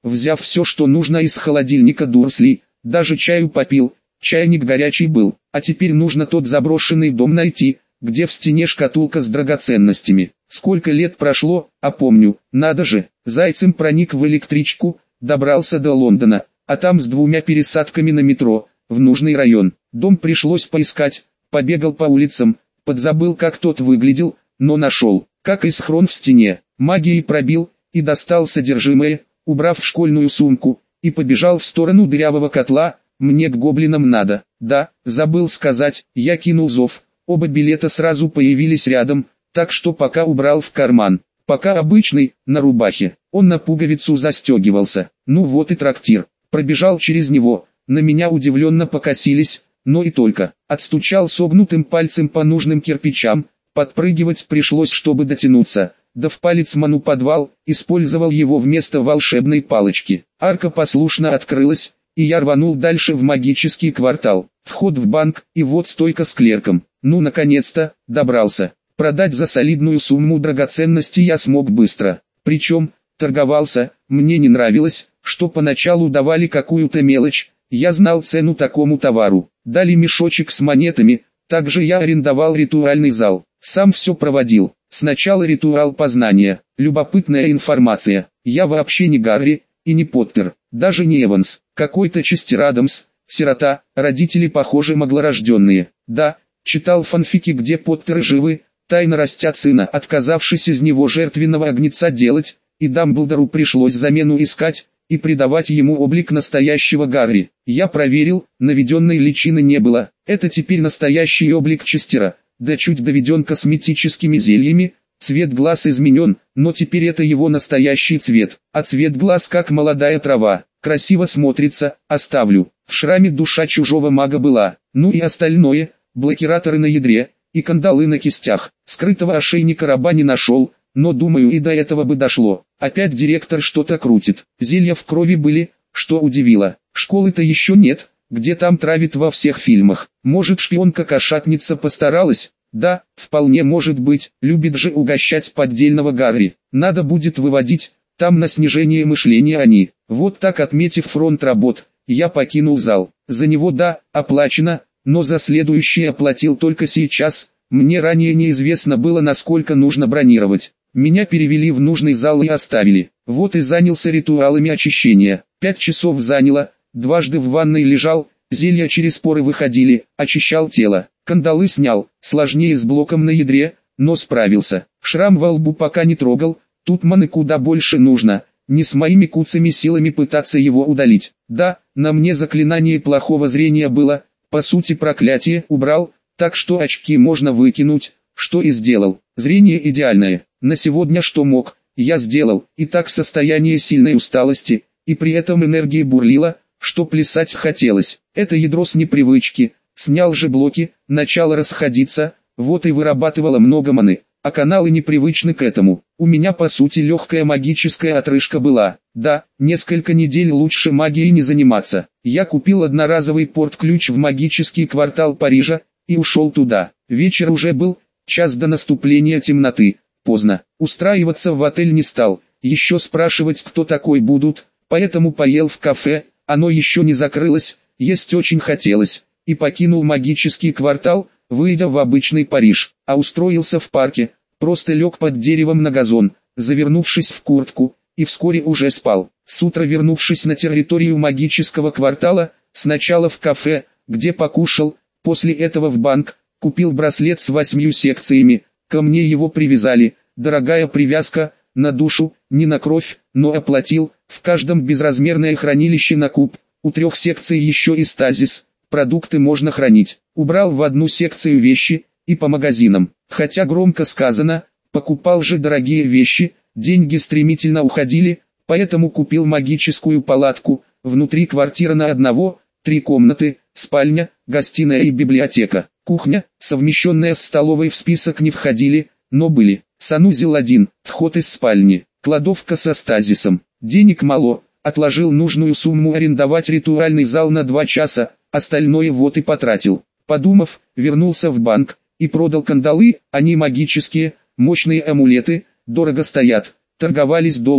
взяв все, что нужно из холодильника Дурсли, даже чаю попил, чайник горячий был, а теперь нужно тот заброшенный дом найти, где в стене шкатулка с драгоценностями. Сколько лет прошло, а помню, надо же, зайцем проник в электричку, добрался до Лондона, а там с двумя пересадками на метро, в нужный район. Дом пришлось поискать, побегал по улицам, подзабыл, как тот выглядел, но нашел, как и схрон в стене. Магией пробил, и достал содержимое, убрав в школьную сумку, и побежал в сторону дырявого котла. Мне к гоблинам надо. Да, забыл сказать, я кинул зов, оба билета сразу появились рядом, так что пока убрал в карман. Пока обычный, на рубахе, он на пуговицу застегивался. Ну вот и трактир. Пробежал через него, на меня удивленно покосились, но и только. Отстучал согнутым пальцем по нужным кирпичам, подпрыгивать пришлось, чтобы дотянуться. Да в палец ману подвал, использовал его вместо волшебной палочки. Арка послушно открылась, и я рванул дальше в магический квартал. Вход в банк, и вот стойка с клерком. Ну наконец-то, добрался. Продать за солидную сумму драгоценности я смог быстро. Причем, торговался, мне не нравилось, что поначалу давали какую-то мелочь. Я знал цену такому товару. Дали мешочек с монетами, также я арендовал ритуальный зал. Сам все проводил. Сначала ритуал познания, любопытная информация. Я вообще не Гарри, и не Поттер, даже не Эванс, какой-то Честер Адамс, сирота, родители похоже маглорожденные. Да, читал фанфики, где Поттеры живы, тайно растят сына, отказавшись из него жертвенного агнеца делать, и Дамблдору пришлось замену искать, и придавать ему облик настоящего Гарри. Я проверил, наведенной личины не было, это теперь настоящий облик Честера. Да чуть доведен косметическими зельями, цвет глаз изменен, но теперь это его настоящий цвет, а цвет глаз как молодая трава, красиво смотрится, оставлю. В шраме душа чужого мага была, ну и остальное, блокираторы на ядре, и кандалы на кистях, скрытого ошейника раба не нашел, но думаю и до этого бы дошло. Опять директор что-то крутит, зелья в крови были, что удивило, школы-то еще нет. Где там травит во всех фильмах? Может, шпионка-кошатница постаралась? Да, вполне может быть, любит же угощать поддельного Гарри. Надо будет выводить, там на снижение мышления они. Вот так, отметив фронт работ, я покинул зал. За него да, оплачено, но за следующее оплатил только сейчас. Мне ранее неизвестно было, насколько нужно бронировать. Меня перевели в нужный зал и оставили. Вот и занялся ритуалами очищения. Пять часов заняло. Дважды в ванной лежал, зелья через поры выходили, очищал тело, кандалы снял, сложнее с блоком на ядре, но справился. Шрам во лбу пока не трогал, тут маны куда больше нужно, не с моими куцами силами пытаться его удалить. Да, на мне заклинание плохого зрения было, по сути проклятие убрал, так что очки можно выкинуть, что и сделал. Зрение идеальное, на сегодня что мог, я сделал, и так состояние сильной усталости, и при этом энергии бурлила, что плясать хотелось. Это ядро с непривычки, снял же блоки, начало расходиться, вот и вырабатывало много маны, а каналы непривычны к этому. У меня по сути легкая магическая отрыжка была. Да, несколько недель лучше магией не заниматься. Я купил одноразовый порт-ключ в магический квартал Парижа, и ушел туда. Вечер уже был, час до наступления темноты, поздно. Устраиваться в отель не стал, еще спрашивать, кто такой будут, поэтому поел в кафе. Оно еще не закрылось, есть очень хотелось, и покинул магический квартал, выйдя в обычный Париж, а устроился в парке, просто лег под деревом на газон, завернувшись в куртку, и вскоре уже спал. С утра, вернувшись на территорию магического квартала, сначала в кафе, где покушал, после этого в банк, купил браслет с восьмью секциями, ко мне его привязали, дорогая привязка, на душу, не на кровь, но оплатил, в каждом безразмерное хранилище на куб, у трех секций еще и стазис, продукты можно хранить, убрал в одну секцию вещи, и по магазинам, хотя громко сказано, покупал же дорогие вещи, деньги стремительно уходили, поэтому купил магическую палатку, внутри квартира на одного, три комнаты, спальня, гостиная и библиотека, кухня, совмещенная с столовой в список не входили, но были. Санузел один, вход из спальни, кладовка со стазисом. Денег мало, отложил нужную сумму арендовать ритуальный зал на два часа, остальное вот и потратил. Подумав, вернулся в банк и продал кандалы, они магические, мощные амулеты, дорого стоят. Торговались долго,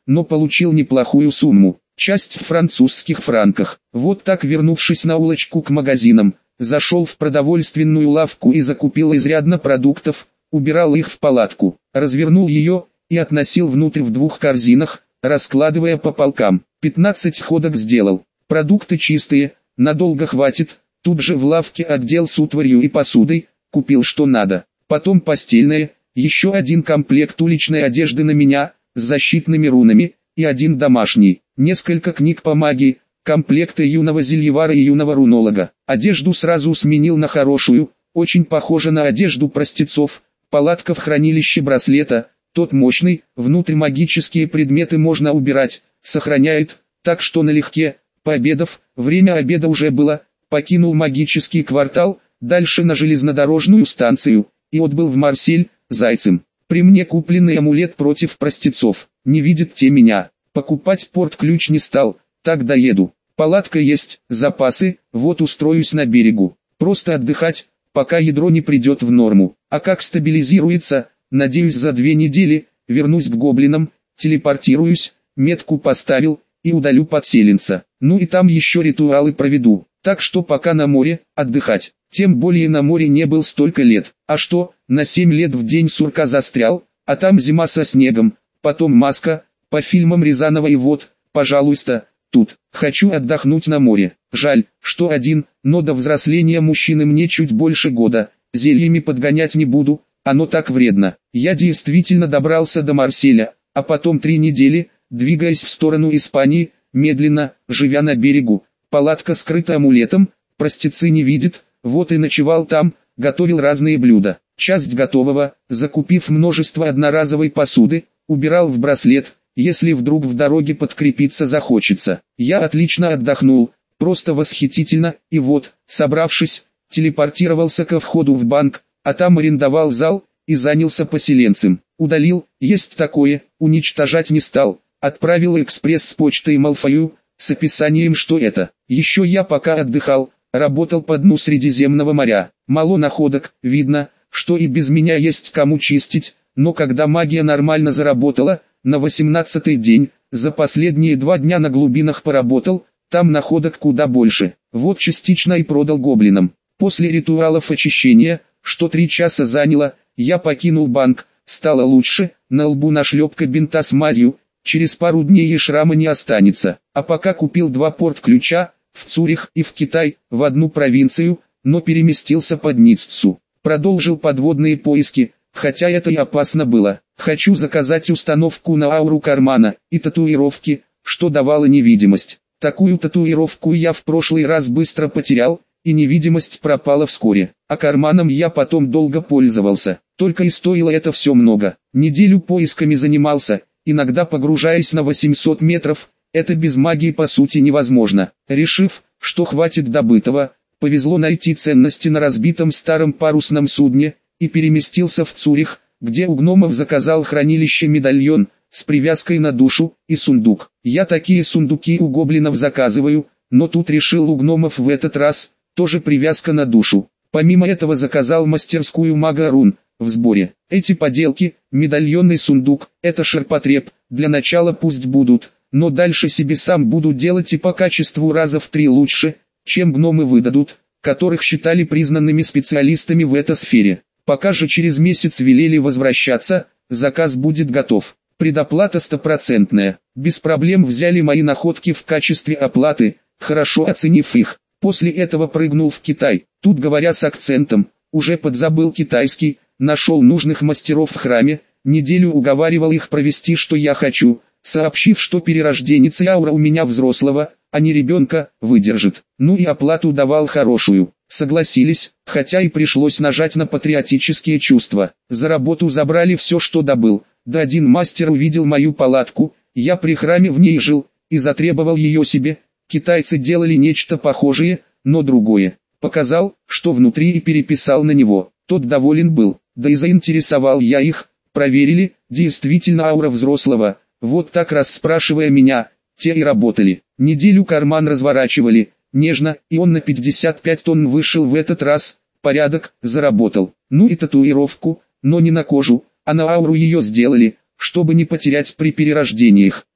но получил неплохую сумму, часть в французских франках. Вот так, вернувшись на улочку к магазинам, зашел в продовольственную лавку и закупил изрядно продуктов, убирал их в палатку, развернул ее и относил внутрь в двух корзинах, раскладывая по полкам. пятнадцать ходок сделал. Продукты чистые, надолго хватит. Тут же в лавке отдел с утварью и посудой, купил что надо. Потом постельное, еще один комплект уличной одежды на меня, с защитными рунами, и один домашний, несколько книг по магии, комплекты юного зельевара и юного рунолога. Одежду сразу сменил на хорошую, очень похоже на одежду простецов. Палатка в хранилище браслета, тот мощный, внутрь магические предметы можно убирать, сохраняет, так что налегке. Пообедав, время обеда уже было, покинул магический квартал, дальше на железнодорожную станцию, и отбыл в Марсель, зайцем. При мне купленный амулет против простецов, не видят те меня, покупать порт-ключ не стал, так доеду. Палатка есть, запасы, вот устроюсь на берегу, просто отдыхать, пока ядро не придет в норму, а как стабилизируется, надеюсь за две недели, вернусь к гоблинам, телепортируюсь, метку поставил, и удалю подселенца, ну и там еще ритуалы проведу. Так что пока на море, отдыхать. Тем более на море не был столько лет. А что, на семь лет в день сурка застрял, а там зима со снегом, потом маска, по фильмам Рязанова и вот, пожалуйста, тут. Хочу отдохнуть на море. Жаль, что один, но до взросления мужчины мне чуть больше года. Зельями подгонять не буду, оно так вредно. Я действительно добрался до Марселя, а потом три недели, двигаясь в сторону Испании, медленно, живя на берегу. Палатка скрыта амулетом, простецы не видят, вот и ночевал там, готовил разные блюда. Часть готового, закупив множество одноразовой посуды, убирал в браслет, если вдруг в дороге подкрепиться захочется. Я отлично отдохнул, просто восхитительно, и вот, собравшись, телепортировался ко входу в банк, а там арендовал зал, и занялся поселенцем. Удалил, есть такое, уничтожать не стал, отправил экспресс с почтой Малфою, с описанием, что это. Еще я пока отдыхал, работал по дну Средиземного моря. Мало находок, видно, что и без меня есть кому чистить, но когда магия нормально заработала, на восемнадцатый день, за последние два дня на глубинах поработал, там находок куда больше. Вот частично и продал гоблинам. После ритуалов очищения, что три часа заняло, я покинул банк, стало лучше, на лбу нашлепка бинта с мазью, через пару дней и шрама не останется. А пока купил два порт-ключа, в Цюрих и в Китай, в одну провинцию, но переместился под Ниццу. Продолжил подводные поиски, хотя это и опасно было. Хочу заказать установку на ауру кармана и татуировки, что давало невидимость. Такую татуировку я в прошлый раз быстро потерял, и невидимость пропала вскоре. А карманом я потом долго пользовался, только и стоило это все много. Неделю поисками занимался, иногда погружаясь на восемьсот метров, это без магии по сути невозможно. Решив, что хватит добытого, повезло найти ценности на разбитом старом парусном судне, и переместился в Цюрих, где у гномов заказал хранилище медальон, с привязкой на душу, и сундук. Я такие сундуки у гоблинов заказываю, но тут решил у гномов в этот раз, тоже привязка на душу. Помимо этого заказал мастерскую мага рун, в сборе. Эти поделки, медальонный сундук, это ширпотреб, для начала пусть будут, но дальше себе сам буду делать и по качеству раза в три лучше, чем гномы выдадут, которых считали признанными специалистами в этой сфере. Пока же через месяц велели возвращаться, заказ будет готов. Предоплата стопроцентная. Без проблем взяли мои находки в качестве оплаты, хорошо оценив их. После этого прыгнул в Китай. Тут, говоря с акцентом, уже подзабыл китайский, нашел нужных мастеров в храме, неделю уговаривал их провести, что я хочу, сообщив, что перерожденец и аура у меня взрослого, а не ребенка, выдержит. Ну и оплату давал хорошую. Согласились, хотя и пришлось нажать на патриотические чувства. За работу забрали все, что добыл. Да один мастер увидел мою палатку, я при храме в ней жил, и затребовал ее себе. Китайцы делали нечто похожее, но другое. Показал, что внутри, и переписал на него. Тот доволен был, да и заинтересовал я их. Проверили, действительно аура взрослого. Вот так расспрашивая меня, те и работали. Неделю карман разворачивали, нежно, и он на пятьдесят пять тонн вышел в этот раз. Порядок, заработал. Ну и татуировку, но не на кожу, а на ауру ее сделали, чтобы не потерять при перерождениях.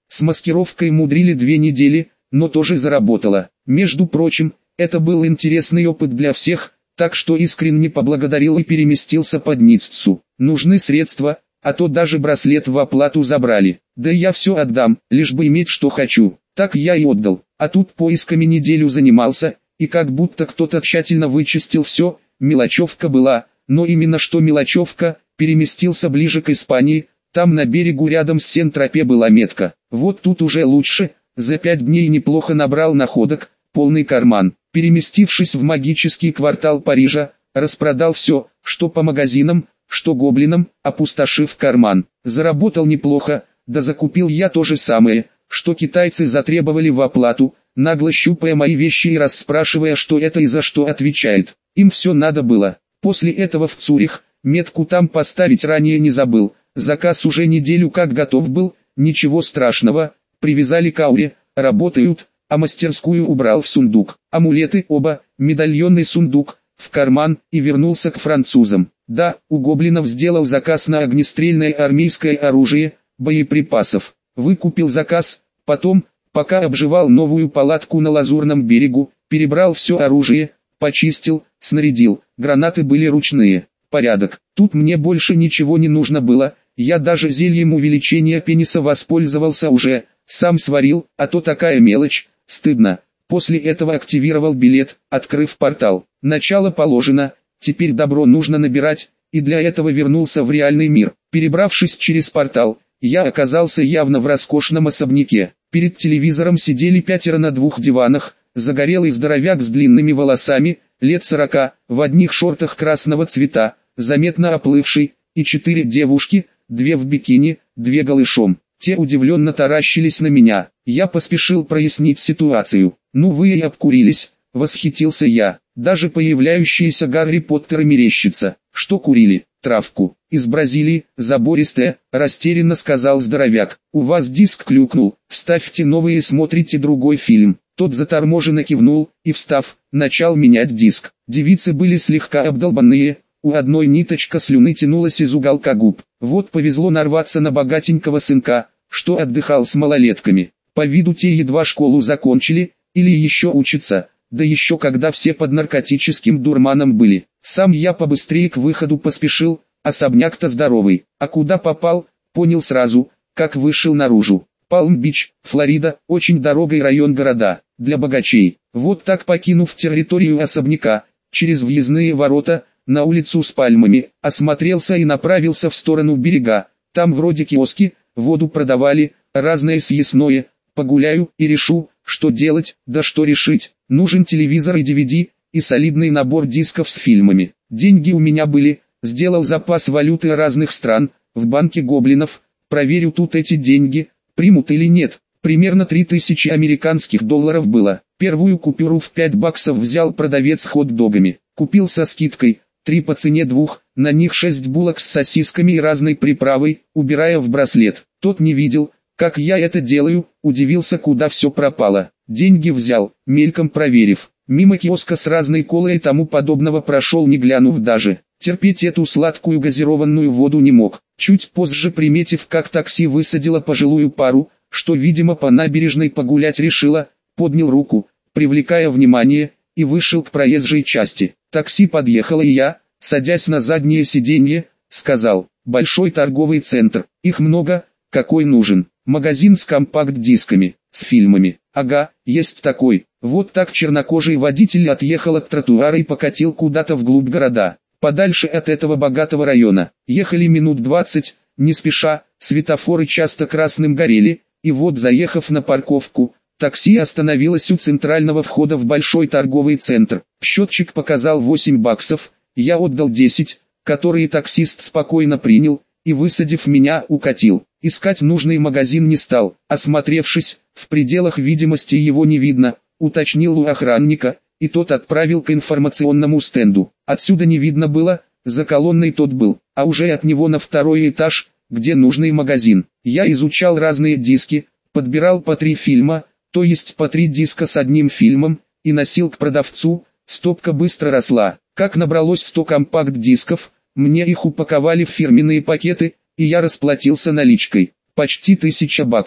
С маскировкой мудрили две недели, но тоже заработало. Между прочим, это был интересный опыт для всех, так что искренне поблагодарил и переместился под Ниццу. Нужны средства, а то даже браслет в оплату забрали. Да я все отдам, лишь бы иметь что хочу. Так я и отдал. А тут поисками неделю занимался, и как будто кто-то тщательно вычистил все, мелочевка была, но именно что мелочевка, переместился ближе к Испании, там на берегу рядом с Сен-Тропе была метка. Вот тут уже лучше, за пять дней неплохо набрал находок, полный карман. Переместившись в магический квартал Парижа, распродал все, что по магазинам, что гоблинам, опустошив карман. Заработал неплохо, да закупил я то же самое, что китайцы затребовали в оплату, нагло щупая мои вещи и расспрашивая, что это и за что отвечает. Им все надо было. После этого в Цюрих, метку там поставить ранее не забыл, заказ уже неделю как готов был, ничего страшного, привязали к ауре, работают, а мастерскую убрал в сундук. Амулеты оба, медальонный сундук, в карман и вернулся к французам. Да, у гоблинов сделал заказ на огнестрельное армейское оружие, боеприпасов. Выкупил заказ, потом, пока обживал новую палатку на Лазурном берегу, перебрал все оружие, почистил, снарядил, гранаты были ручные. Порядок. Тут мне больше ничего не нужно было, я даже зельем увеличения пениса воспользовался уже, сам сварил, а то такая мелочь, стыдно. После этого активировал билет, открыв портал. Начало положено, теперь добро нужно набирать, и для этого вернулся в реальный мир. Перебравшись через портал, я оказался явно в роскошном особняке. Перед телевизором сидели пятеро на двух диванах, загорелый здоровяк с длинными волосами, лет сорока, в одних шортах красного цвета, заметно оплывший, и четыре девушки, две в бикини, две голышом. Те удивленно таращились на меня. Я поспешил прояснить ситуацию. «Ну вы и обкурились», — восхитился я. Даже появляющиеся Гарри Поттеры мерещится. «Что курили?» «Травку. Из Бразилии, забористая», — растерянно сказал здоровяк. «У вас диск клюкнул, вставьте новый и смотрите другой фильм». Тот заторможенно кивнул, и встав, начал менять диск. Девицы были слегка обдолбанные, у одной ниточка слюны тянулась из уголка губ. Вот повезло нарваться на богатенького сынка, что отдыхал с малолетками. По виду те едва школу закончили, или еще учатся, да еще когда все под наркотическим дурманом были. Сам я побыстрее к выходу поспешил, особняк-то здоровый. А куда попал, понял сразу, как вышел наружу. Палм-Бич, Флорида, очень дорогой район города, для богачей. Вот так покинув территорию особняка, через въездные ворота, на улицу с пальмами, осмотрелся и направился в сторону берега. Там вроде киоски, воду продавали, разное съестное. Погуляю и решу, что делать, да что решить. Нужен телевизор и ди ви ди, и солидный набор дисков с фильмами. Деньги у меня были, сделал запас валюты разных стран, в банке гоблинов. Проверю тут эти деньги, примут или нет. Примерно три тысячи американских долларов было. Первую купюру в пять баксов взял продавец хот-догами. Купил со скидкой, три по цене двух, на них шесть булок с сосисками и разной приправой, убирая в браслет. Тот не видел, как я это делаю, удивился, куда все пропало. Деньги взял, мельком проверив. Мимо киоска с разной колой и тому подобного прошел, не глянув даже. Терпеть эту сладкую газированную воду не мог. Чуть позже, приметив, как такси высадило пожилую пару, что, видимо, по набережной погулять решила, поднял руку, привлекая внимание, и вышел к проезжей части. Такси подъехало, и я, садясь на заднее сиденье, сказал: «Большой торговый центр, их много, какой нужен?» «Магазин с компакт-дисками, с фильмами». «Ага, есть такой». Вот так чернокожий водитель отъехал от тротуара и покатил куда-то вглубь города, подальше от этого богатого района. Ехали минут двадцать, не спеша, светофоры часто красным горели, и вот, заехав на парковку, такси остановилось у центрального входа в большой торговый центр. Счетчик показал восемь баксов, я отдал десять, которые таксист спокойно принял, и, высадив меня, укатил. Искать нужный магазин не стал, осмотревшись, в пределах видимости его не видно, уточнил у охранника, и тот отправил к информационному стенду. Отсюда не видно было, за колонной тот был, а уже от него на второй этаж, где нужный магазин. Я изучал разные диски, подбирал по три фильма, то есть по три диска с одним фильмом, и носил к продавцу. Стопка быстро росла. Как набралось сто компакт-дисков, мне их упаковали в фирменные пакеты, и я расплатился наличкой. Почти тысяча баксов.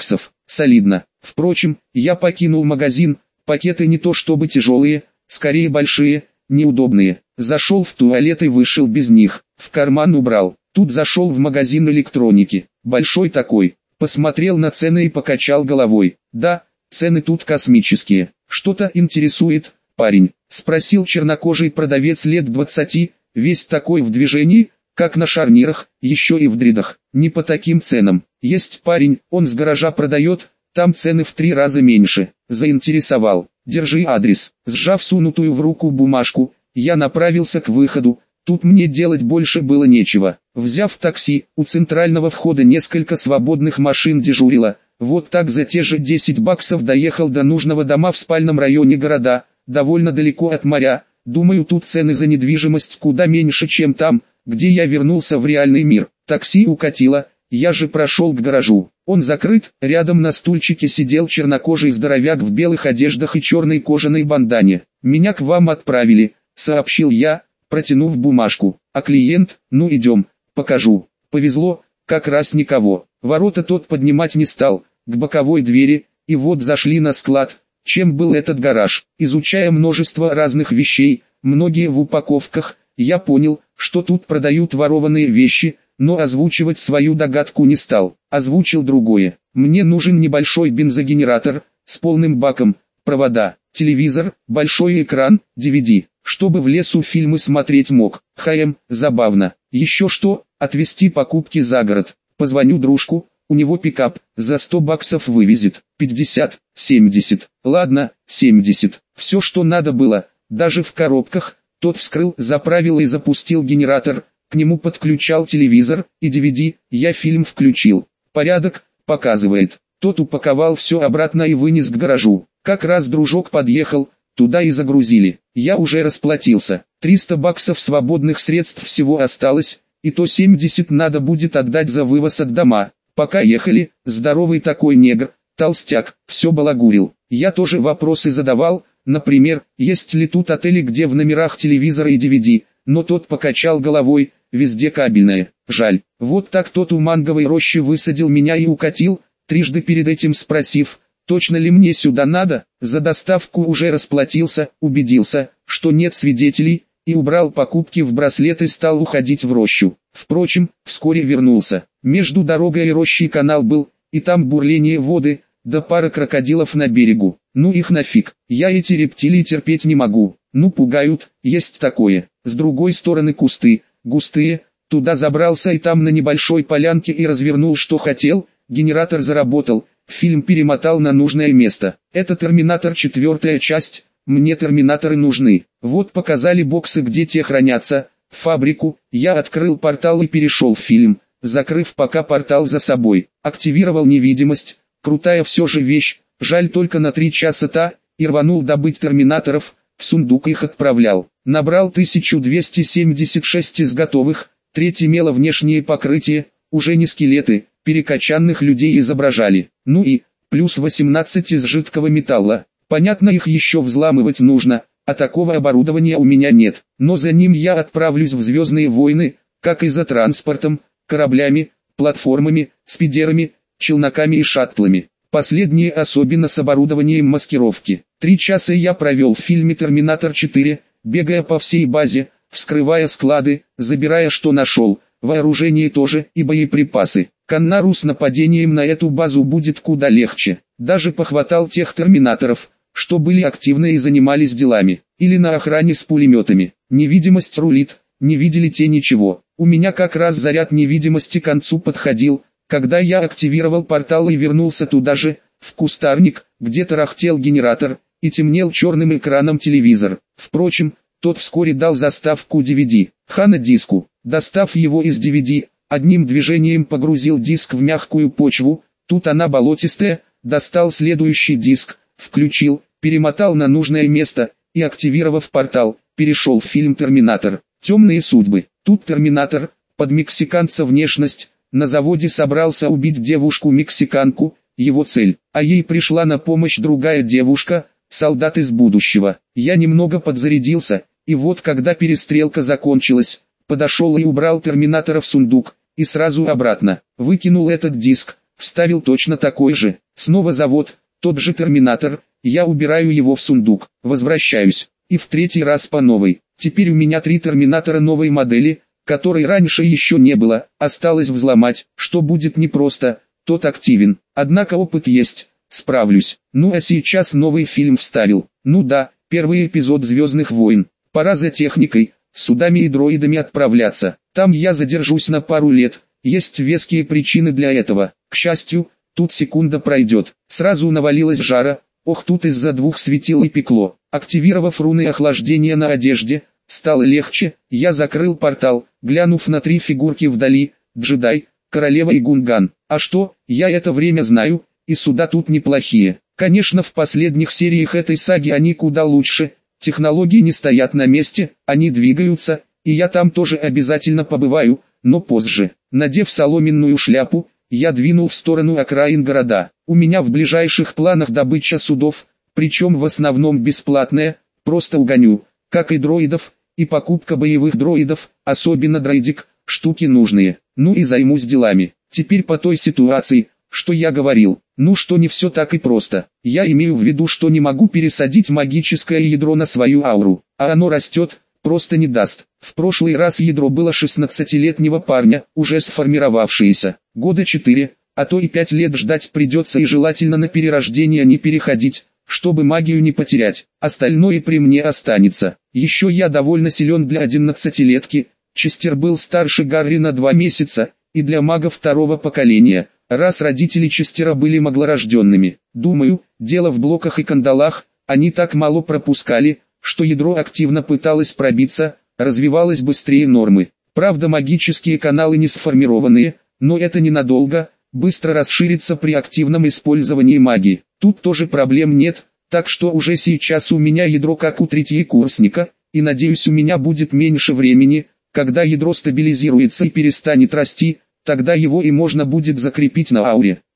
солидно. Впрочем, я покинул магазин, пакеты не то чтобы тяжелые, скорее большие, неудобные. Зашел в туалет и вышел без них, в карман убрал. Тут зашел в магазин электроники, большой такой, посмотрел на цены и покачал головой. Да, цены тут космические. Что-то интересует, парень? Спросил чернокожий продавец лет двадцати, весь такой в движении, как на шарнирах, еще и в дридах. Не по таким ценам. Есть парень, он с гаража продает, там цены в три раза меньше. Заинтересовал. Держи адрес. Сжав сунутую в руку бумажку, я направился к выходу. Тут мне делать больше было нечего. Взяв такси, у центрального входа несколько свободных машин дежурило. Вот так за те же десять баксов доехал до нужного дома в спальном районе города, довольно далеко от моря. Думаю, тут цены за недвижимость куда меньше, чем там, где я вернулся в реальный мир. Такси укатило, я же прошел к гаражу. Он закрыт, рядом на стульчике сидел чернокожий здоровяк в белых одеждах и черной кожаной бандане. «Меня к вам отправили», — сообщил я, протянув бумажку. «А клиент? Ну идем, покажу». Повезло, как раз никого. Ворота тот поднимать не стал, к боковой двери, и вот зашли на склад. Чем был этот гараж? Изучая множество разных вещей, многие в упаковках, я понял, что тут продают ворованные вещи, но озвучивать свою догадку не стал. Озвучил другое. Мне нужен небольшой бензогенератор, с полным баком, провода, телевизор, большой экран, ди ви ди, чтобы в лесу фильмы смотреть мог. Хм, забавно. Еще что, отвезти покупки за город. Позвоню дружку, у него пикап, за сто баксов вывезет. пятьдесят, семьдесят. Ладно, семьдесят. Все, что надо было, даже в коробках. Тот вскрыл, заправил и запустил генератор. К нему подключал телевизор и ди ви ди, я фильм включил. Порядок, показывает. Тот упаковал все обратно и вынес к гаражу. Как раз дружок подъехал, туда и загрузили. Я уже расплатился. триста баксов свободных средств всего осталось, и то семьдесят надо будет отдать за вывоз от дома. Пока ехали, здоровый такой негр, толстяк, все балагурил. Я тоже вопросы задавал, например, есть ли тут отели, где в номерах телевизор и ди ви ди, но тот покачал головой. Везде кабельное. Жаль. Вот так тот у манговой рощи высадил меня и укатил, трижды перед этим спросив, точно ли мне сюда надо. За доставку уже расплатился, убедился, что нет свидетелей, и убрал покупки в браслет и стал уходить в рощу. Впрочем, вскоре вернулся. Между дорогой и рощей канал был, и там бурление воды, да пара крокодилов на берегу. Ну их нафиг, я эти рептилии терпеть не могу. Ну пугают, есть такое. С другой стороны кусты. Густые, туда забрался и там на небольшой полянке и развернул что хотел, генератор заработал, фильм перемотал на нужное место. Это Терминатор четвертая часть, мне терминаторы нужны. Вот показали боксы, где те хранятся, фабрику, я открыл портал и перешел в фильм, закрыв пока портал за собой. Активировал невидимость, крутая все же вещь, жаль только на три часа-то, и рванул добыть терминаторов, в сундук их отправлял. Набрал тысячу двести семьдесят шесть из готовых, треть имела внешнее покрытие, уже не скелеты, перекачанных людей изображали. Ну и, плюс восемнадцать из жидкого металла. Понятно, их еще взламывать нужно, а такого оборудования у меня нет. Но за ним я отправлюсь в Звездные войны, как и за транспортом, кораблями, платформами, спидерами, челноками и шаттлами. Последние особенно с оборудованием маскировки. Три часа я провел в фильме «Терминатор четыре», бегая по всей базе, вскрывая склады, забирая что нашел, вооружение тоже и боеприпасы. Каннару с нападением на эту базу будет куда легче. Даже похватал тех терминаторов, что были активны и занимались делами. Или на охране с пулеметами. Невидимость рулит, не видели те ничего. У меня как раз заряд невидимости к концу подходил, когда я активировал портал и вернулся туда же, в кустарник, где тарахтел генератор, и темнел черным экраном телевизор. Впрочем, тот вскоре дал заставку ди ви ди, хана-диску. Достав его из ди ви ди, одним движением погрузил диск в мягкую почву, тут она болотистая, достал следующий диск, включил, перемотал на нужное место, и активировав портал, перешел в фильм «Терминатор». Темные судьбы. Тут Терминатор, под мексиканца внешность, на заводе собрался убить девушку-мексиканку, его цель, а ей пришла на помощь другая девушка, солдат из будущего. Я немного подзарядился, и вот когда перестрелка закончилась, подошел и убрал Терминатора в сундук, и сразу обратно, выкинул этот диск, вставил точно такой же, Снова завод, тот же терминатор, я убираю его в сундук, возвращаюсь, и в третий раз по новой. Теперь у меня три терминатора новой модели, которой раньше еще не было, осталось взломать, что будет непросто, тот активен, однако опыт есть, справлюсь. Ну а сейчас новый фильм вставил, ну да, первый эпизод «Звездных войн», пора за техникой, с судами и дроидами отправляться, там я задержусь на пару лет, есть веские причины для этого, к счастью, тут секунда пройдет, сразу навалилась жара, ох тут из-за двух светил и пекло, активировав руны охлаждения на одежде, стало легче, я закрыл портал, глянув на три фигурки вдали, джедай, королева и Гунган, а что, я это время знаю, и суда тут неплохие, конечно в последних сериях этой саги они куда лучше, технологии не стоят на месте, они двигаются, и я там тоже обязательно побываю, но позже, надев соломенную шляпу, я двинул в сторону окраин города. У меня в ближайших планах добыча судов, причем в основном бесплатная, просто угоню, как и дроидов, и покупка боевых дроидов, особенно дроидик, штуки нужные. Ну и займусь делами. Теперь по той ситуации, что я говорил, ну что не все так и просто. Я имею в виду, что не могу пересадить магическое ядро на свою ауру, а оно растет, просто не даст. В прошлый раз ядро было шестнадцатилетнего парня, уже сформировавшееся. Года четыре, а то и пять лет ждать придется и желательно на перерождение не переходить, чтобы магию не потерять. Остальное при мне останется. Еще я довольно силен для одиннадцатилетки, Честер был старше Гарри на два месяца, и для мага второго поколения, раз родители Честера были маглорожденными. Думаю, дело в блоках и кандалах, они так мало пропускали, что ядро активно пыталось пробиться, развивалось быстрее нормы. Правда магические каналы не сформированные, но это ненадолго, быстро расширится при активном использовании магии. Тут тоже проблем нет, так что уже сейчас у меня ядро как у третьекурсника, и надеюсь у меня будет меньше времени, когда ядро стабилизируется и перестанет расти, тогда его и можно будет закрепить на ауре.